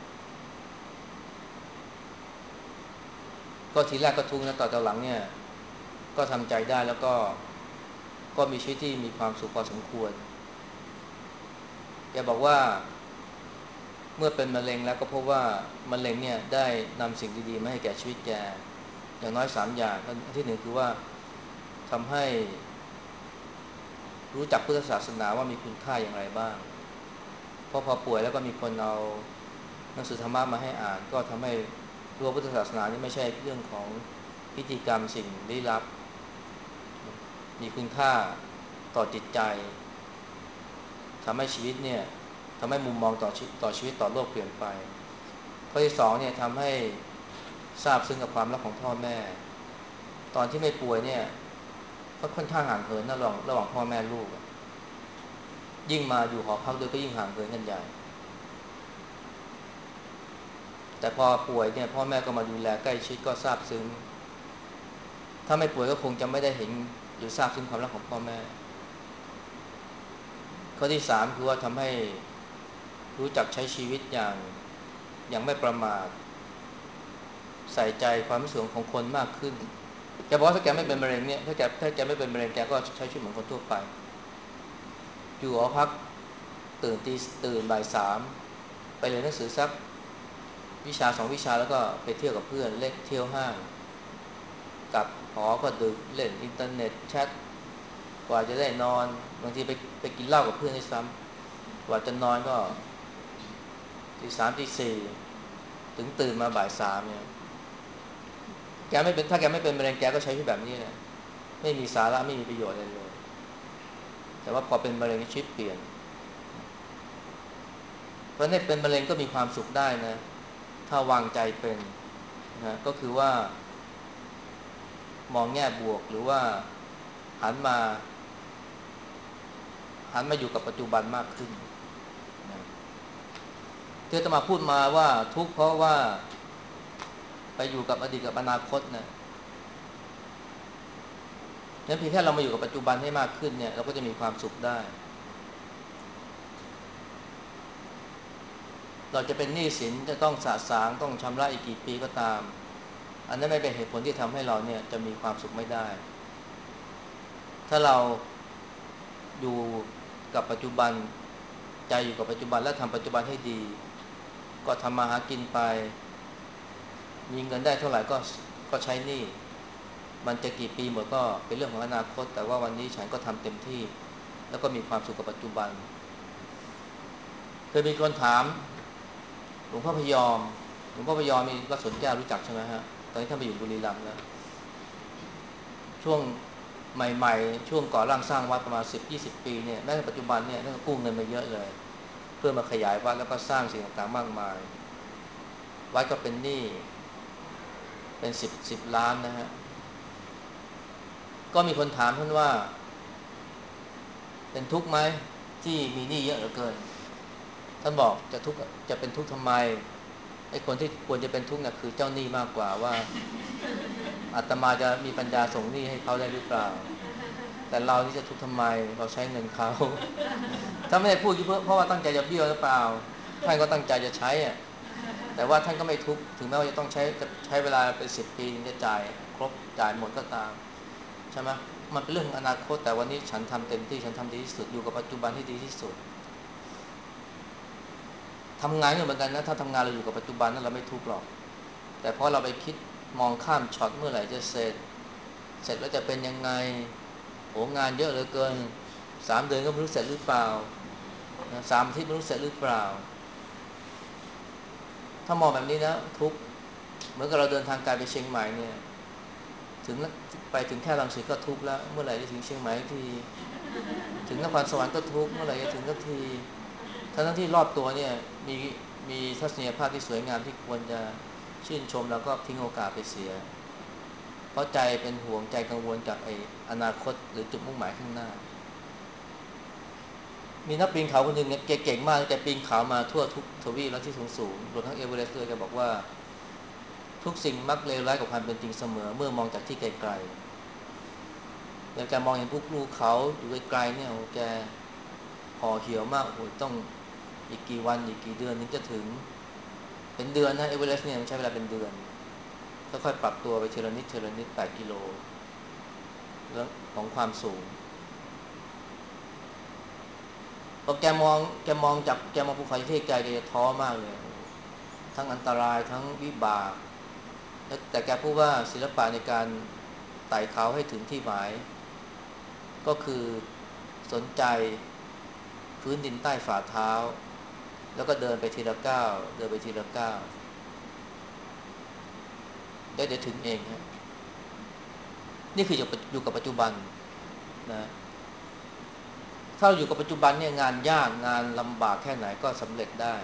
ก็ทีแรกก็ทุกข์นะต่อตอนหลังเนี่ยก็ทำใจได้แล้วก็ก็มีชีวิตที่มีความสุขพอสมควรแกบอกว่าเมื่อเป็นมะเร็งแล้วก็พบว่ามะเร็งเนี่ยได้นำสิ่งดีๆมาให้แก่ชีวิตแกอย่างน้อยสามอย่างอันที่หนึ่งคือว่าทำให้รู้จักพุทธศาสนาว่ามีคุณค่าอย่างไรบ้างเพราะพอป่วยแล้วก็มีคนเอาหนังสือธรรมะมาให้อ่านก็ทำให้รู้ว่าพุทธศาสนานี่ไม่ใช่เรื่องของพิธีกรรมสิ่งลี้ลับมีคุณค่าต่อจิตใจทำให้ชีวิตเนี่ยทำให้มุมมองต่อชีวิตต่อชีวิตต่อโลกเปลี่ยนไปข้อที่สองเนี่ยทำให้ทราบซึ้งกับความรักของพ่อแม่ตอนที่ไม่ป่วยเนี่ยก็ค่อนข้างห่างเหินระหว่างระหว่างพ่อแม่ลูกยิ่งมาอยู่หอพักด้วยก็ยิ่งห่างเหินกันใหญ่แต่พอป่วยเนี่ยพ่อแม่ก็มาดูแลใกล้ชิดก็ทราบซึ้งถ้าไม่ป่วยก็คงจะไม่ได้เห็นหรือทราบซึ้งความรักของพ่อแม่ข้อที่สามคือว่าทำให้รู้จักใช้ชีวิตอย่างอย่างไม่ประมาทใส่ใจความรู้สึกของคนมากขึ้นแกบอกว่าถ้าแกไม่เป็นมะเร็งเนี่ยถ้าแกถ้าแกไม่เป็นมะเร็งแกก็ใช้ชีวิตเหมือนคนทั่วไปอยู่หอพักตื่นตีตื่นบ่ายสามไปเรียนหนังสือสักวิชาสองวิชาแล้วก็ไปเที่ยวกับเพื่อนเล่นเที่ยวห้างกับหอก็ดึกเล่นอินเทอร์เน็ตแชทกว่าจะได้นอนบางทีไปไปกินเหล้ากับเพื่อนด้วยซ้ำกว่าจะนอนก็ตีสามตีสี่ถึงตื่นมาบ่ายสามเนี่ยแกไม่เป็นถ้าแกไม่เป็นมะเร็งแกก็ใช้ชีวิตแบบนี้แหละไม่มีสาระไม่มีประโยชน์อะไรเลยแต่ว่าพอเป็นมะเร็งชีวิตเปลี่ยนเพราะเนี่ยเป็นมะเร็งก็มีความสุขได้นะถ้าวางใจเป็นนะก็คือว่ามองแง่บวกหรือว่าหันมาหันมาอยู่กับปัจจุบันมากขึ้นนะที่อาตมาพูดมาว่าทุกข์เพราะว่าไปอยู่กับอดีตกับอนาคตนะงั้นเพียงแค่เรามาอยู่กับปัจจุบันให้มากขึ้นเนี่ยเราก็จะมีความสุขได้เราจะเป็นหนี้สินจะต้องสะสางต้องชำระอีกกี่ปีก็ตามอันนั้นไม่เป็นเหตุผลที่ทำให้เราเนี่ยจะมีความสุขไม่ได้ถ้าเราอยู่กับปัจจุบันใจอยู่กับปัจจุบันและทำปัจจุบันให้ดีก็ทำมาหากินไปมีเงินได้เท่าไหร่ก็ก็ใช้หนี้มันจะกี่ปีหมดก็เป็นเรื่องของอนาคตแต่ว่าวันนี้ฉันก็ทำเต็มที่แล้วก็มีความสุขกับปัจจุบันเคยมีคนถามหลวงพ่อพยอมหลวงพ่อพยอมมีวัดสวนแก้วรู้จักใช่ไหมฮะตอนนี้ท่านไปอยู่บุรีรัมย์แล้วช่วงใหม่ๆช่วงก่อร่างสร้างวัดประมาณสิบยี่สิบปีเนี่ยแม้ในปัจจุบันเนี่ยท่านก็กู้เงินมาเยอะเลยเพื่อมาขยายวัดแล้วก็สร้างสิ่งต่างๆมากมายวัดก็เป็นหนี้เป็นสิบสิบล้านนะฮะก็มีคนถามท่านว่าเป็นทุกข์ไหมที่มีหนี้เยอะเหลือเกินท่านบอกจะทุกข์จะเป็นทุกข์ทำไมไอ้คนที่ควรจะเป็นทุกข์เนี่ยคือเจ้าหนี้มากกว่าว่าอาตมาจะมีปัญญาส่งหนี้ให้เขาได้หรือเปล่าแต่เรานี่จะทุกข์ทำไมเราใช้เงินเขาถ้าไม่ได้พูดเพื่อเพราะว่าตั้งใจจะเบี้ยวหรือเปล่าท่านก็ตั้งใจจะใช้อ่ะแต่ว่าท่านก็ไม่ทุกข์ถึงแม้ว่าจะต้องใช้จะใช้เวลาเป็นสิบปีถึงจะจ่ายครบจ่ายหมดก็ตามใช่ไหมมันเป็นเรื่องของอนาคตแต่วันนี้ฉันทำเต็มที่ฉันทำดีที่สุดอยู่กับปัจจุบันให้ดีที่สุดทำงานก็เหมือนกันนะถ้าทำงานเราอยู่กับปัจจุบันนั้นเราไม่ทุกข์หรอกแต่เพราะเราไปคิดมองข้ามช็อตเมื่อไหร่จะเสร็จเสร็จแล้วจะเป็นยังไงโหงานเยอะเหลือเกินสามเดือนก็ไม่รู้เสร็จหรือเปล่าสามอาทิตย์ไม่รู้เสร็จหรือเปล่าถ้ามองแบบนี้นะทุกข์เหมือนกับเราเดินทางไกลไปเชียงใหม่เนี่ยถึงไปถึงแค่รังสิตก็ทุกข์แล้วเมื่อไหร่จะถึงเชียงใหม่ทีถึงนครสวรรค์ก็ทุกข์เมื่อไหร่จะถึงสักทีทั้งที่รอบตัวเนี่ยมีมีทัศนียภาพที่สวยงามที่ควรจะชื่นชมแล้วก็ทิ้งโอกาสไปเสียเพราะใจเป็นห่วงใจกังวลกับไอ้อนาคตหรือจุดมุ่งหมายข้างหน้ามีนักปีนเขาคนหนึ่งเนี่ยเก่งมากแกปีนเขามาทั่วทุกทวีปแล้วที่สูงๆรวมทั้งเอเวอเรสต์ด้วยแกบอกว่าทุกสิ่งมักเลวร้ายกว่าความเป็นจริงเสมอเมื่อมองจากที่ไกลๆแล้วแกมองเห็นภูเขาอยู่ไกลๆเนี่ยโอ้แกห่อเหี่ยวมากโอ้ต้องอีกกี่วันอีกกี่เดือนถึงจะถึงเป็นเดือนนะเอเวอเรสต์เนี่ยมันใช้เวลาเป็นเดือนค่อยๆปรับตัวไปทีละนิดทีละนิดแปดกิโลเรื่องของความสูงพอแกมองแกมองจากแกมองภูเขาที่ไกลแกจะท้อมากเลยทั้งอันตรายทั้งวิบากแต่แกพูดว่าศิลปะในการไต่เขาให้ถึงที่หมายก็คือสนใจพื้นดินใต้ฝ่าเท้าแล้วก็เดินไปทีละก้าวเดินไปทีละก้าวได้เดี๋ยวถึงเองฮะนี่คืออยู่อยู่กับปัจจุบันนะถ้าเราอยู่กับปัจจุบันเนี่ยงานยากงานลำบากแค่ไหนก็สำเร็จได้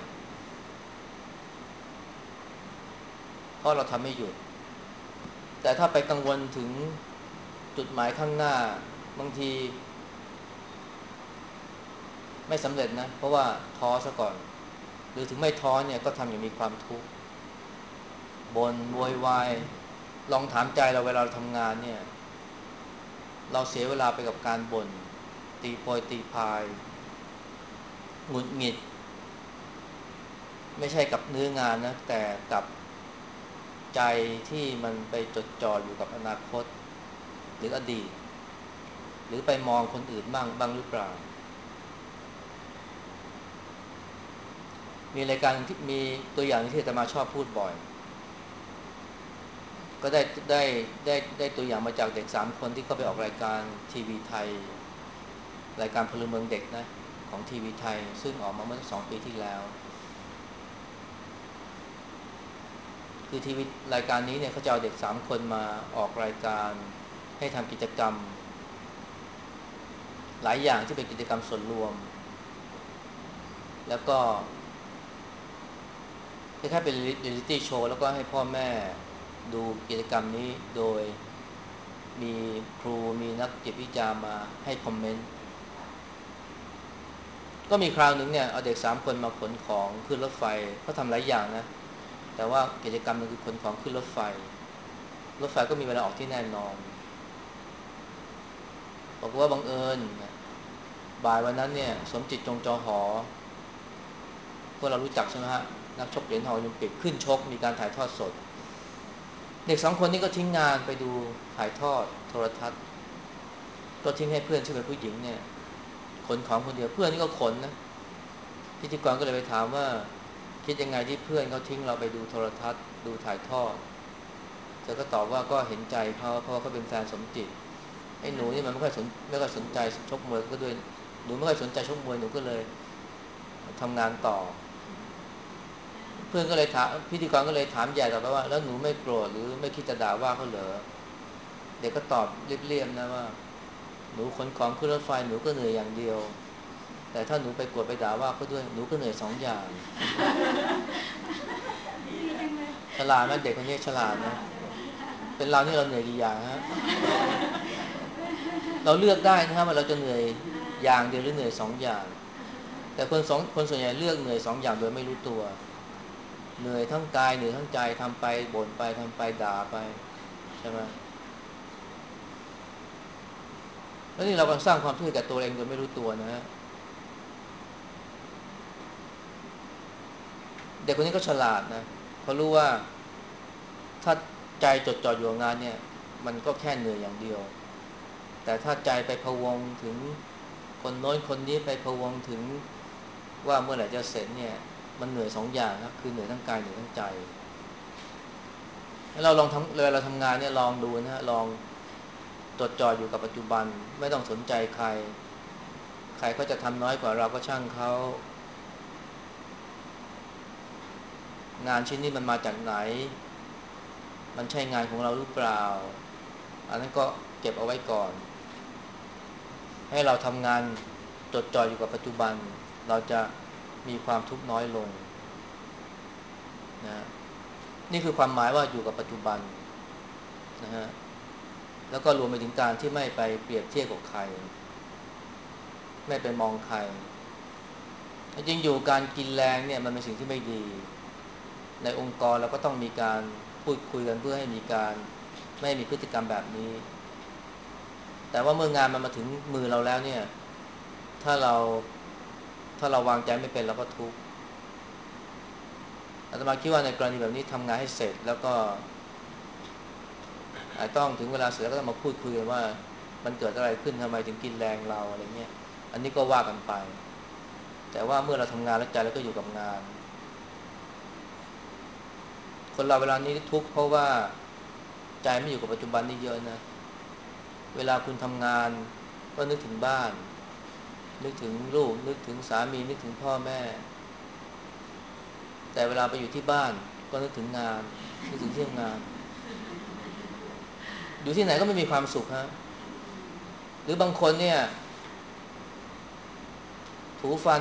เพราะเราทำไม่หยุดแต่ถ้าไปกังวลถึงจุดหมายข้างหน้าบางทีไม่สำเร็จนะเพราะว่าท้อซะก่อนหรือถึงไม่ท้อเนี่ยก็ทำอย่างมีความทุกข์บ่นโวยวายลองถามใจเราเวลาเราทำงานเนี่ยเราเสียเวลาไปกับการบ่นตีโพยตีพายหงุดหงิดไม่ใช่กับเนื้องานนะแต่กับใจที่มันไปจดจ่ออยู่กับอนาคตหรืออดีตหรือไปมองคนอื่นบ้างบ้างหรือเปล่ามีรายการที่มีตัวอย่างที่อาตมาชอบพูดบ่อยก็ได้ได้ได้ได้ตัวอย่างมาจากเด็กสามคนที่เขาไปออกรายการทีวีไทยรายการพลเมืองเด็กนะของทีวีไทยซึ่งออกมาเมื่อสองปีที่แล้วคือทีวีรายการนี้เนี่ยเขาจะเอาเด็กสามคนมาออกรายการให้ทำกิจกรรมหลายอย่างที่เป็นกิจกรรมส่วนรวมแล้วก็คล้ายๆเป็นเรียลลิตี้โชว์แล้วก็ให้พ่อแม่ดูกิจกรรมนี้โดยมีครูมีนักจิตวิจารณ์มาให้คอมเมนต์ก็มีคราวหนึ่งเนี่ยเอาเด็กสามคนมาขนของขึ้นรถไฟเขาทำหลายอย่างนะแต่ว่ากิจกรรมนึงคือขนของขึ้นรถไฟรถไฟก็มีเวลาออกที่แน่นอนบอกว่าบังเอิญบ่ายวันนั้นเนี่ยสมจิตจงจอหอพวกเรารู้จักใช่ไหมฮะนักชกเหรียญทองโอลิมปิกขึ้นชกมีการถ่ายทอดสดเด็กสองคนนี้ก็ทิ้งงานไปดูถ่ายทอดโทรทัศน์ก็ทิ้งให้เพื่อนซึ่งเป็นผู้หญิงเนี่ยขนของคนเดียวเพื่อนนี่ก็ขนนะพิธีกรก็เลยไปถามว่าคิดยังไงที่เพื่อนเขาทิ้งเราไปดูโทรทัศน์ดูถ่ายทอดเธอก็ตอบว่าก็เห็นใจเขาเพราะเขาเป็นแฟนสมจิตไอ้หนูนี่มันไม่ค่อยสนไม่ค่อยสนใจชกมวยก็ด้วยหนูไม่ค่อยสนใจชกมวยหนูก็เลยทำงานต่อเพื่อนก็เลยถามพิธีกรก็เลยถามใหญ่ต่อไปว่าแล้วหนูไม่โกรธหรือไม่คิดจะด่าว่าเขาเหรอเด็กก็ตอบเรียบๆนะว่าหนูขนของขึ้นรถไฟหนูก็เหนื่อยอย่างเดียวแต่ถ้าหนูไปโกรธไปด่าว่าเขาด้วยหนูก็เหนื่อยสองอย่างฉลาดไหมเด็กคนนี้ฉลาดนะเป็นเรานี่เราเหนื่อยกี่อย่างฮะเราเลือกได้นะครับว่าเราจะเหนื่อยอย่างเดียวหรือเหนื่อยสองอย่างแต่คนสองคนส่วนใหญ่เลือกเหนื่อยสองอย่างโดยไม่รู้ตัวเหนื่อยทั้งกายเหนื่อยทั้งใจทำไปบ่นไปทำไปด่าไปใช่ไหมแล้วนี่เรากำลังสร้างความทุกข์ให้กับตัวเองโดยไม่รู้ตัวนะฮะเด็กคนนี้ก็ฉลาดนะเขารู้ว่าถ้าใจจดจ่ออยู่กับงานเนี่ยมันก็แค่เหนื่อยอย่างเดียวแต่ถ้าใจไปพะวงถึงคนโน้นคนนี้ไปพะวงถึงว่าเมื่อไหร่จะเสร็จเนี่ยมันเหนื่อยสองอย่างครับคือเหนื่อยทั้งกายเหนื่อยทั้งใจแล้วเราลองทำเวลาเราทำงานเนี่ยลองดูนะฮะลองจดจ่ออยู่กับปัจจุบันไม่ต้องสนใจใครใครก็จะทำน้อยกว่าเราก็ช่างเขางานชิ้นนี้มันมาจากไหนมันใช่งานของเราหรือเปล่าอันนั้นก็เก็บเอาไว้ก่อนให้เราทำงานจดจ่ออยู่กับปัจจุบันเราจะมีความทุกข์น้อยลงนะนี่คือความหมายว่าอยู่กับปัจจุบันนะฮะแล้วก็รวมไปถึงการที่ไม่ไปเปรียบเทียบกับใครไม่ไปมองใครจริงอยู่การกินแรงเนี่ยมันเป็นสิ่งที่ไม่ดีในองค์กรเราก็ต้องมีการพูดคุยกันเพื่อให้มีการไม่มีพฤติกรรมแบบนี้แต่ว่าเมื่องานมันมาถึงมือเราแล้วเนี่ยถ้าเราถ้าเราวางใจไม่เป็นเราก็ทุกข์อาตมาคิดว่าในกรณีแบบนี้ทำงานให้เสร็จแล้วก็อาจต้องถึงเวลาเสร็จแล้วก็ต้องมาพูดคุยกันว่ามันเกิดอะไรขึ้นทำไมถึงกินแรงเราอะไรเงี้ยอันนี้ก็ว่ากันไปแต่ว่าเมื่อเราทำงานแล้วใจเราก็อยู่กับงานคนเราเวลานี้ทุกข์เพราะว่าใจไม่อยู่กับปัจจุบันนี่เยอะนะเวลาคุณทำงานก็นึกถึงบ้านนึกถึงลูกนึกถึงสามีนึกถึงพ่อแม่แต่เวลาไปอยู่ที่บ้านก็นึกถึงงานนึกถึงที่ทำงานอยู่ที่ไหนก็ไม่มีความสุขฮะหรือบางคนเนี่ยถูฟัน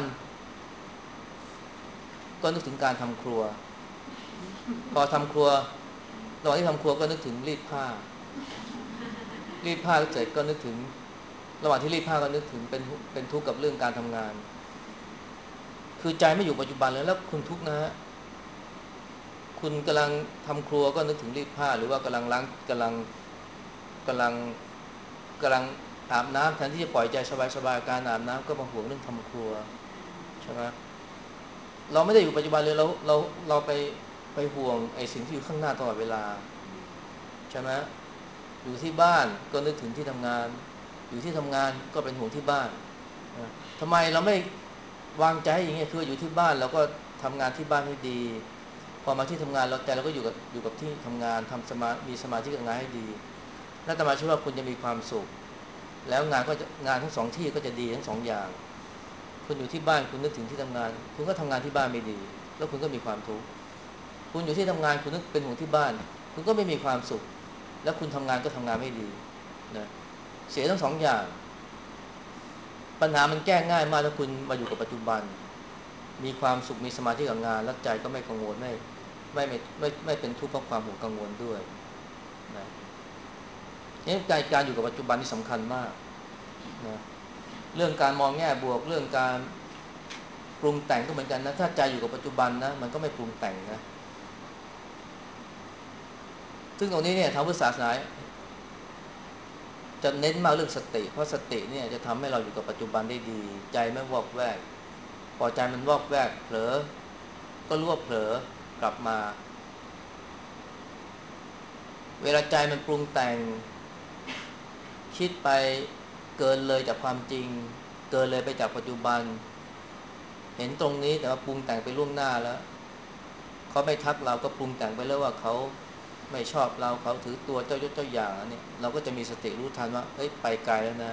ก็นึกถึงการทำครัวพอทำครัวระหว่างที่ทำครัวก็นึกถึงรีดผ้ารีดผ้าเสร็จก็นึกถึงระหว่างที่รีดผ้าก็นึกถึงเป็นเป็นทุกข์กับเรื่องการทำงานคือใจไม่อยู่ปัจจุบันเลยแล้วคุณทุกข์นะฮะคุณกำลังทำครัวก็นึกถึงรีดผ้าหรือว่ากำลังล้างกำลังกำลังกำลังอาบน้ำแทนที่จะปล่อยใจสบายๆการอาบน้ำก็มาห่วงเรื่องทำครัวใช่ไหมเราไม่ได้อยู่ปัจจุบันเลยเราเราเราไปไปห่วงไอ้สิ่งที่อยู่ข้างหน้าตลอดเวลาใช่ไหมอยู่ที่บ้านก็นึกถึงที่ทำงานอยู่ที่ทำงานก็เป็นห่วงที่บ้านนะทำไมเราไม่วางใจอย่างเงี้ยคืออยู่ที่บ้านเราก็ทำงานที่บ้านให้ดีพอมาที่ทำงานเราใจเราก็อยู่กับอยู่กับที่ทำงานทำสมามีสมาธิกับงานให้ดีน่าจะมาเชื่อว่าคุณจะมีความสุขแล้วงานก็จะงานทั้งสองที่ก็จะดีทั้งสองอย่างคุณอยู่ที่บ้านคุณนึกถึงที่ทำงานคุณก็ทำงานที่บ้านไม่ดีแล้วคุณก็มีความทุกข์คุณอยู่ที่ทำงานคุณนึกเป็นห่วงที่บ้านคุณก็ไม่มีความสุขแล้วคุณทำงานก็ทำงานไม่ดีนะเสียทั้งสองอย่างปัญหามันแก้ง่ายมากถ้าคุณมาอยู่กับปัจจุบันมีความสุขมีสมาธิกับงานแล้วใจก็ไม่กังวลไม่ไม่ไม่ไม่ไม่เป็นทุกข์เพราะความห่วงกังวลด้วยนะนี่การการอยู่กับปัจจุบันนี่สำคัญมากนะเรื่องการมองแง่บวกเรื่องการปรุงแต่งก็เหมือนกันนะถ้าใจอยู่กับปัจจุบันนะมันก็ไม่ปรุงแต่งนะซึ่งตรงนี้เนี่ยทางพุทธศาสนาจะเน้นมากเรื่องสติเพราะสติเนี่ยจะทำให้เราอยู่กับปัจจุบันได้ดีใจไม่วอกแวกพอใจมันวอกแวกเผลอก็รู้ว่าเผลอกลับมาเวลาใจมันปรุงแต่งคิดไปเกินเลยจากความจริงเกินเลยไปจากปัจจุบันเห็นตรงนี้แต่ว่าปรุงแต่งไปล่วงหน้าแล้วเขาไม่ทักเราก็ปรุงแต่งไปแล้วว่าเขาไม่ชอบเราเขาถือตัวเจ้ายศเจ้าอย่างอันนี้เราก็จะมีสติรู้ทันว่าเฮ้ยไปไกลแล้วนะ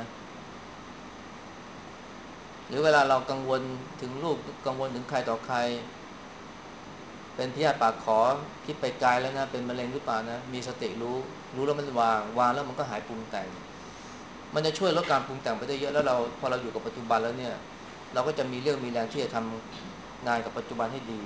หรือเวลาเรากังวลถึงลูกกังวลถึงใครต่อใครเป็นพยาธิปากขอคิดไปไกลแล้วนะเป็นมะเร็งหรือเปล่านะมีสติรู้รู้แล้วมันวางวางแล้วมันก็หายปรุงแต่งมันจะช่วยลดการปรุงแต่งไปได้เยอะแล้วเราพอเราอยู่กับปัจจุบันแล้วเนี่ยเราก็จะมีเรื่องมีแรงที่จะทำงานกับปัจจุบันให้ดี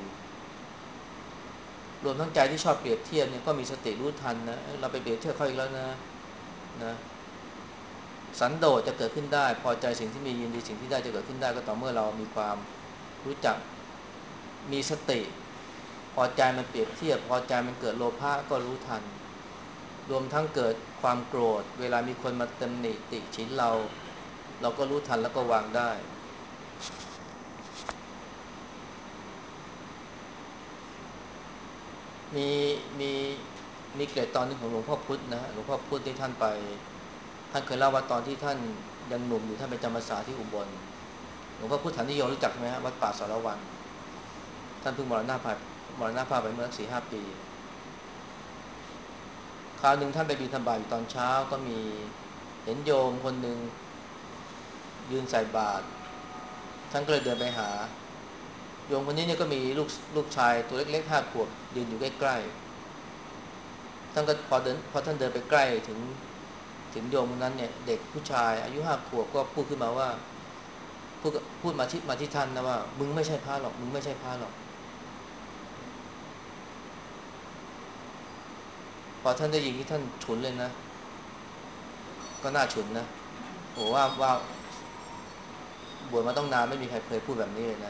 รวมทั้งใจที่ชอบเปรียบเทียบเนี่ยก็มีสติรู้ทันนะเราไปเปรียบเทียบเขาอีกแล้วนะนะสันโดษจะเกิดขึ้นได้พอใจสิ่งที่มียินดีสิ่งที่ได้จะเกิดขึ้นได้ก็ต่อเมื่อเรามีความรู้จักมีสติพอใจมันเปรียบเทียบพอใจมันเกิดโลภะก็รู้ทันรวมทั้งเกิดความโกรธเวลามีคนมาตำหนิติฉินเราเราก็รู้ทันแล้วก็วางได้มีมีมีเกร็ดตอนนึงของหลวงพ่อพุธนะฮะหลวงพ่อพุธที่ท่านไปท่านเคยเล่าว่าตอนที่ท่านยังหนุ่มอยู่ท่านไปจำพรรษาที่อุบลหลวงพ่อพุทธานิยมรู้จักไหมฮะวัดป่าสารวันท่านเพิ่งมรณภาพมรณภาพไปเมื่อสี่ห้าปีคราวหนึ่งท่านไปบิณฑบาตอยู่ตอนเช้าก็มีเห็นโยมคนหนึ่งยืนใส่บาตรท่านก็เลยเดินไปหาโยมคนนี้เนี่ยก็มีลูกลูกชายตัวเล็กๆห้าขวบยืนอยู่ใกล้ๆท่านก็พอเดินพอท่านเดินไปใกล้ถึงถึงโยมคนนั้นเนี่ยเด็กผู้ชายอายุห้าขวบก็พูดขึ้นมาว่าพูดพูดมาที่มาที่ท่านนะว่ามึงไม่ใช่พระหรอกมึงไม่ใช่พระหรอกพอท่านได้ยินที่ท่านฉุนเลยนะก็น่าฉุนนะโอ้ว่าว่าบวชมาต้องนานไม่มีใครเคยพูดแบบนี้เลยนะ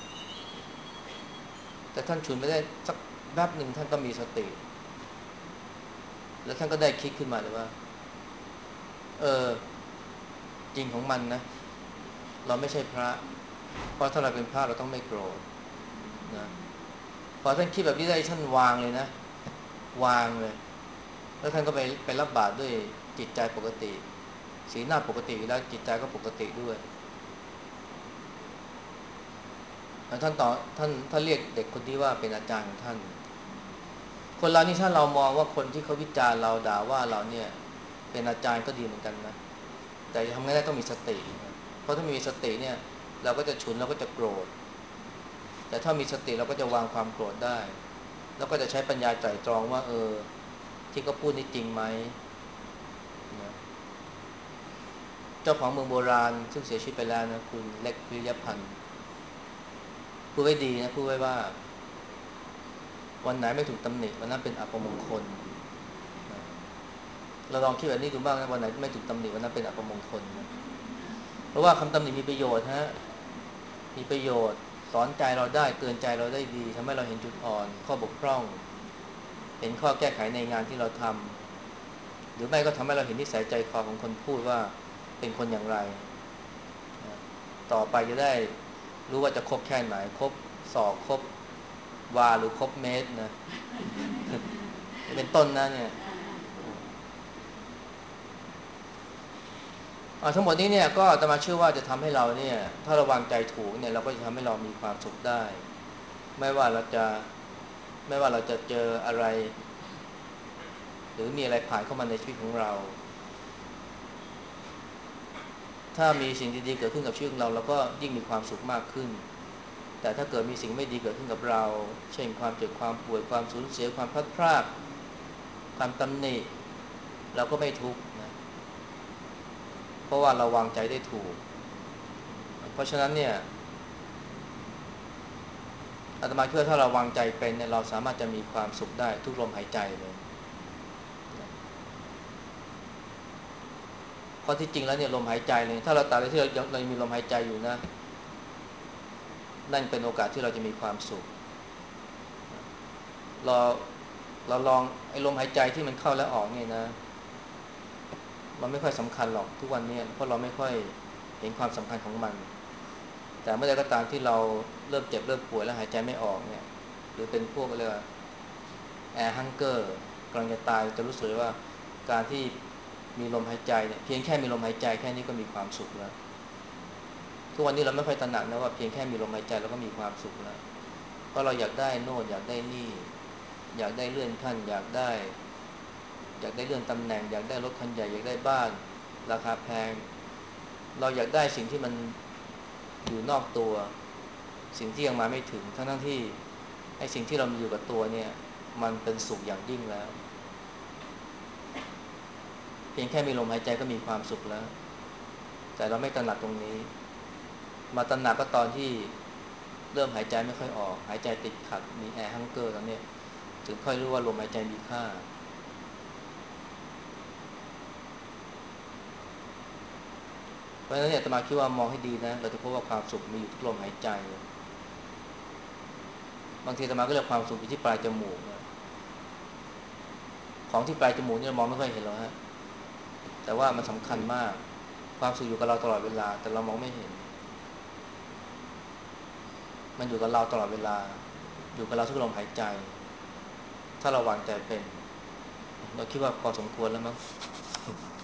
แต่ท่านฉุนไม่ได้สักแป๊บหนึ่งท่านก็มีสติแล้วท่านก็ได้คิดขึ้นมาเลยว่าเออจริงของมันนะเราไม่ใช่พระเพราะถ้าเราเป็นพระเราต้องไม่โกรธนะพอท่านคิดแบบนี้ได้ท่านวางเลยนะวางเลยแล้วท่านก็ไปไปรับบาตรด้วยจิตใจปกติสีหน้าปกติแล้วจิตใจก็ปกติด้วยท่านต่อท่านท่านเรียกเด็กคนที่ว่าเป็นอาจารย์ของท่านคนเรานี่ถ้าเรามองว่าคนที่เขาวิจารณ์เราด่าว่าเราเนี่ยเป็นอาจารย์ก็ดีเหมือนกันนะแต่ทำไงได้ต้องมีสติเพราะถ้ามีสติเนี่ยเราก็จะฉุนเราก็จะโกรธแต่ถ้ามีสติเราก็จะวางความโกรธได้แล้วก็จะใช้ปัญญาไตร่ตรองว่าเออที่เขาพูดนี่จริงไหมนะเจ้าของเมืองโบราณซึ่งเสียชีวิตไปแล้วนะคุณเล็กวิริยพันธ์พูดไว้ดีนะพูดไว้ว่าวันไหนไม่ถูกตำหนิวันนั้นเป็นอัปมงคลนะเราลองคิดแบบนี้ดูบ้างนะวันไหนไม่ถูกตำหนิวันนั้นเป็นอัปมงคลนะเพราะว่าคำตำหนิมีประโยชน์ฮะมีประโยชน์สอนใจเราได้เตือนใจเราได้ดีทำให้เราเห็นจุดอ่อนข้อบกพร่องเห็นข้อแก้ไขในงานที่เราทำหรือไม่ก็ทำให้เราเห็นนิสัยใจคอของคนพูดว่าเป็นคนอย่างไรนะต่อไปจะได้รู้ว่าจะคบแค่ไหนคบศอกคบวาหรือคบเมตรนะเป็นต้นนะเนี่ยทั้งหมดนี้เนี่ยก็จะมาเชื่อว่าจะทำให้เราเนี่ยถ้าเราวางใจถูกเนี่ยเราก็จะทำให้เรามีความสุขได้ไม่ว่าเราจะไม่ว่าเราจะเจออะไรหรือมีอะไรผ่านเข้ามาในชีวิตของเราถ้ามีสิ่งดีๆเกิดขึ้นกับชีวิตของเราเราก็ยิ่งมีความสุขมากขึ้นแต่ถ้าเกิดมีสิ่งไม่ดีเกิดขึ้นกับเราเช่นความเจ็บความป่วยความสูญเสียความพลัดพรากความตำหนิเราก็ไม่ทุกข์นะเพราะว่าเราวางใจได้ถูกเพราะฉะนั้นเนี่ยอาตมาคิดว่าถ้าเราวางใจเป็นเนี่ยเราสามารถจะมีความสุขได้ทุกลมหายใจเลยเพราะที่จริงแล้วเนี่ยลมหายใจเลยถ้าเราตราบใดที่เรายังเรามีลมหายใจอยู่นะนั่นเป็นโอกาสที่เราจะมีความสุขเราเราลองไอ้ลมหายใจที่มันเข้าและออกเนี่ยนะมันไม่ค่อยสำคัญหรอกทุกวันนี้เพราะเราไม่ค่อยเห็นความสำคัญของมันแต่เมื่อใดก็ตามที่เราเริ่มเจ็บเริ่มป่วยแล้วหายใจไม่ออกเนี่ยหรือเป็นพวกอะไรแอร์ฮังเกอร์กำลังจะตายจะรู้สึกว่าการที่มีลมหายใจเนี่ยเพียงแค่มีลมหายใจแค่นี้ก็มีความสุขแล้วทุกวันนี้เราไม่ค่อยตระหนักนะว่าเพียงแค่มีลมหายใจเราก็มีความสุขแล้วเพราะเราอยากได้โน่นอยากได้นี่อยากได้เลื่อนขั้นอยากได้อยากได้เลื่อนตำแหน่งอยากได้รถคันใหญ่อยากได้บ้านราคาแพงเราอยากได้สิ่งที่มันอยู่นอกตัวสิ่งที่ยังมาไม่ถึงทั้งทั้งที่ไอ้สิ่งที่เรามีอยู่กับตัวเนี่ยมันเป็นสุขอย่างยิ่งแล้วเพียงแค่มีลมหายใจก็มีความสุขแล้วแต่เราไม่ตระหนักตรงนี้มาตระหนักก็ตอนที่เริ่มหายใจไม่ค่อยออกหายใจติดขัดมีแอร์ฮังเกอร์ตอนนี้ถึงค่อยรู้ว่าลมหายใจมีค่าเพราะฉะนั้นเนี่ยอาตมาคิดว่ามองให้ดีนะเราจะพบว่าความสุขมีอยู่ทุกลมหายใจบางทีอาตมาก็เรียกความสุขอยู่ที่ปลายจมูกนะของที่ปลายจมูกเนี่ยมองไม่ค่อยเห็นหรอกฮะแต่ว่ามันสำคัญมากความสุขอยู่กับเราตลอดเวลาแต่เรามองไม่เห็นมันอยู่กับเราตลอดเวลาอยู่กับเราทุกลมหายใจถ้าเราวางใจเป็นเราคิดว่าพอสมควรแล้วมั้ง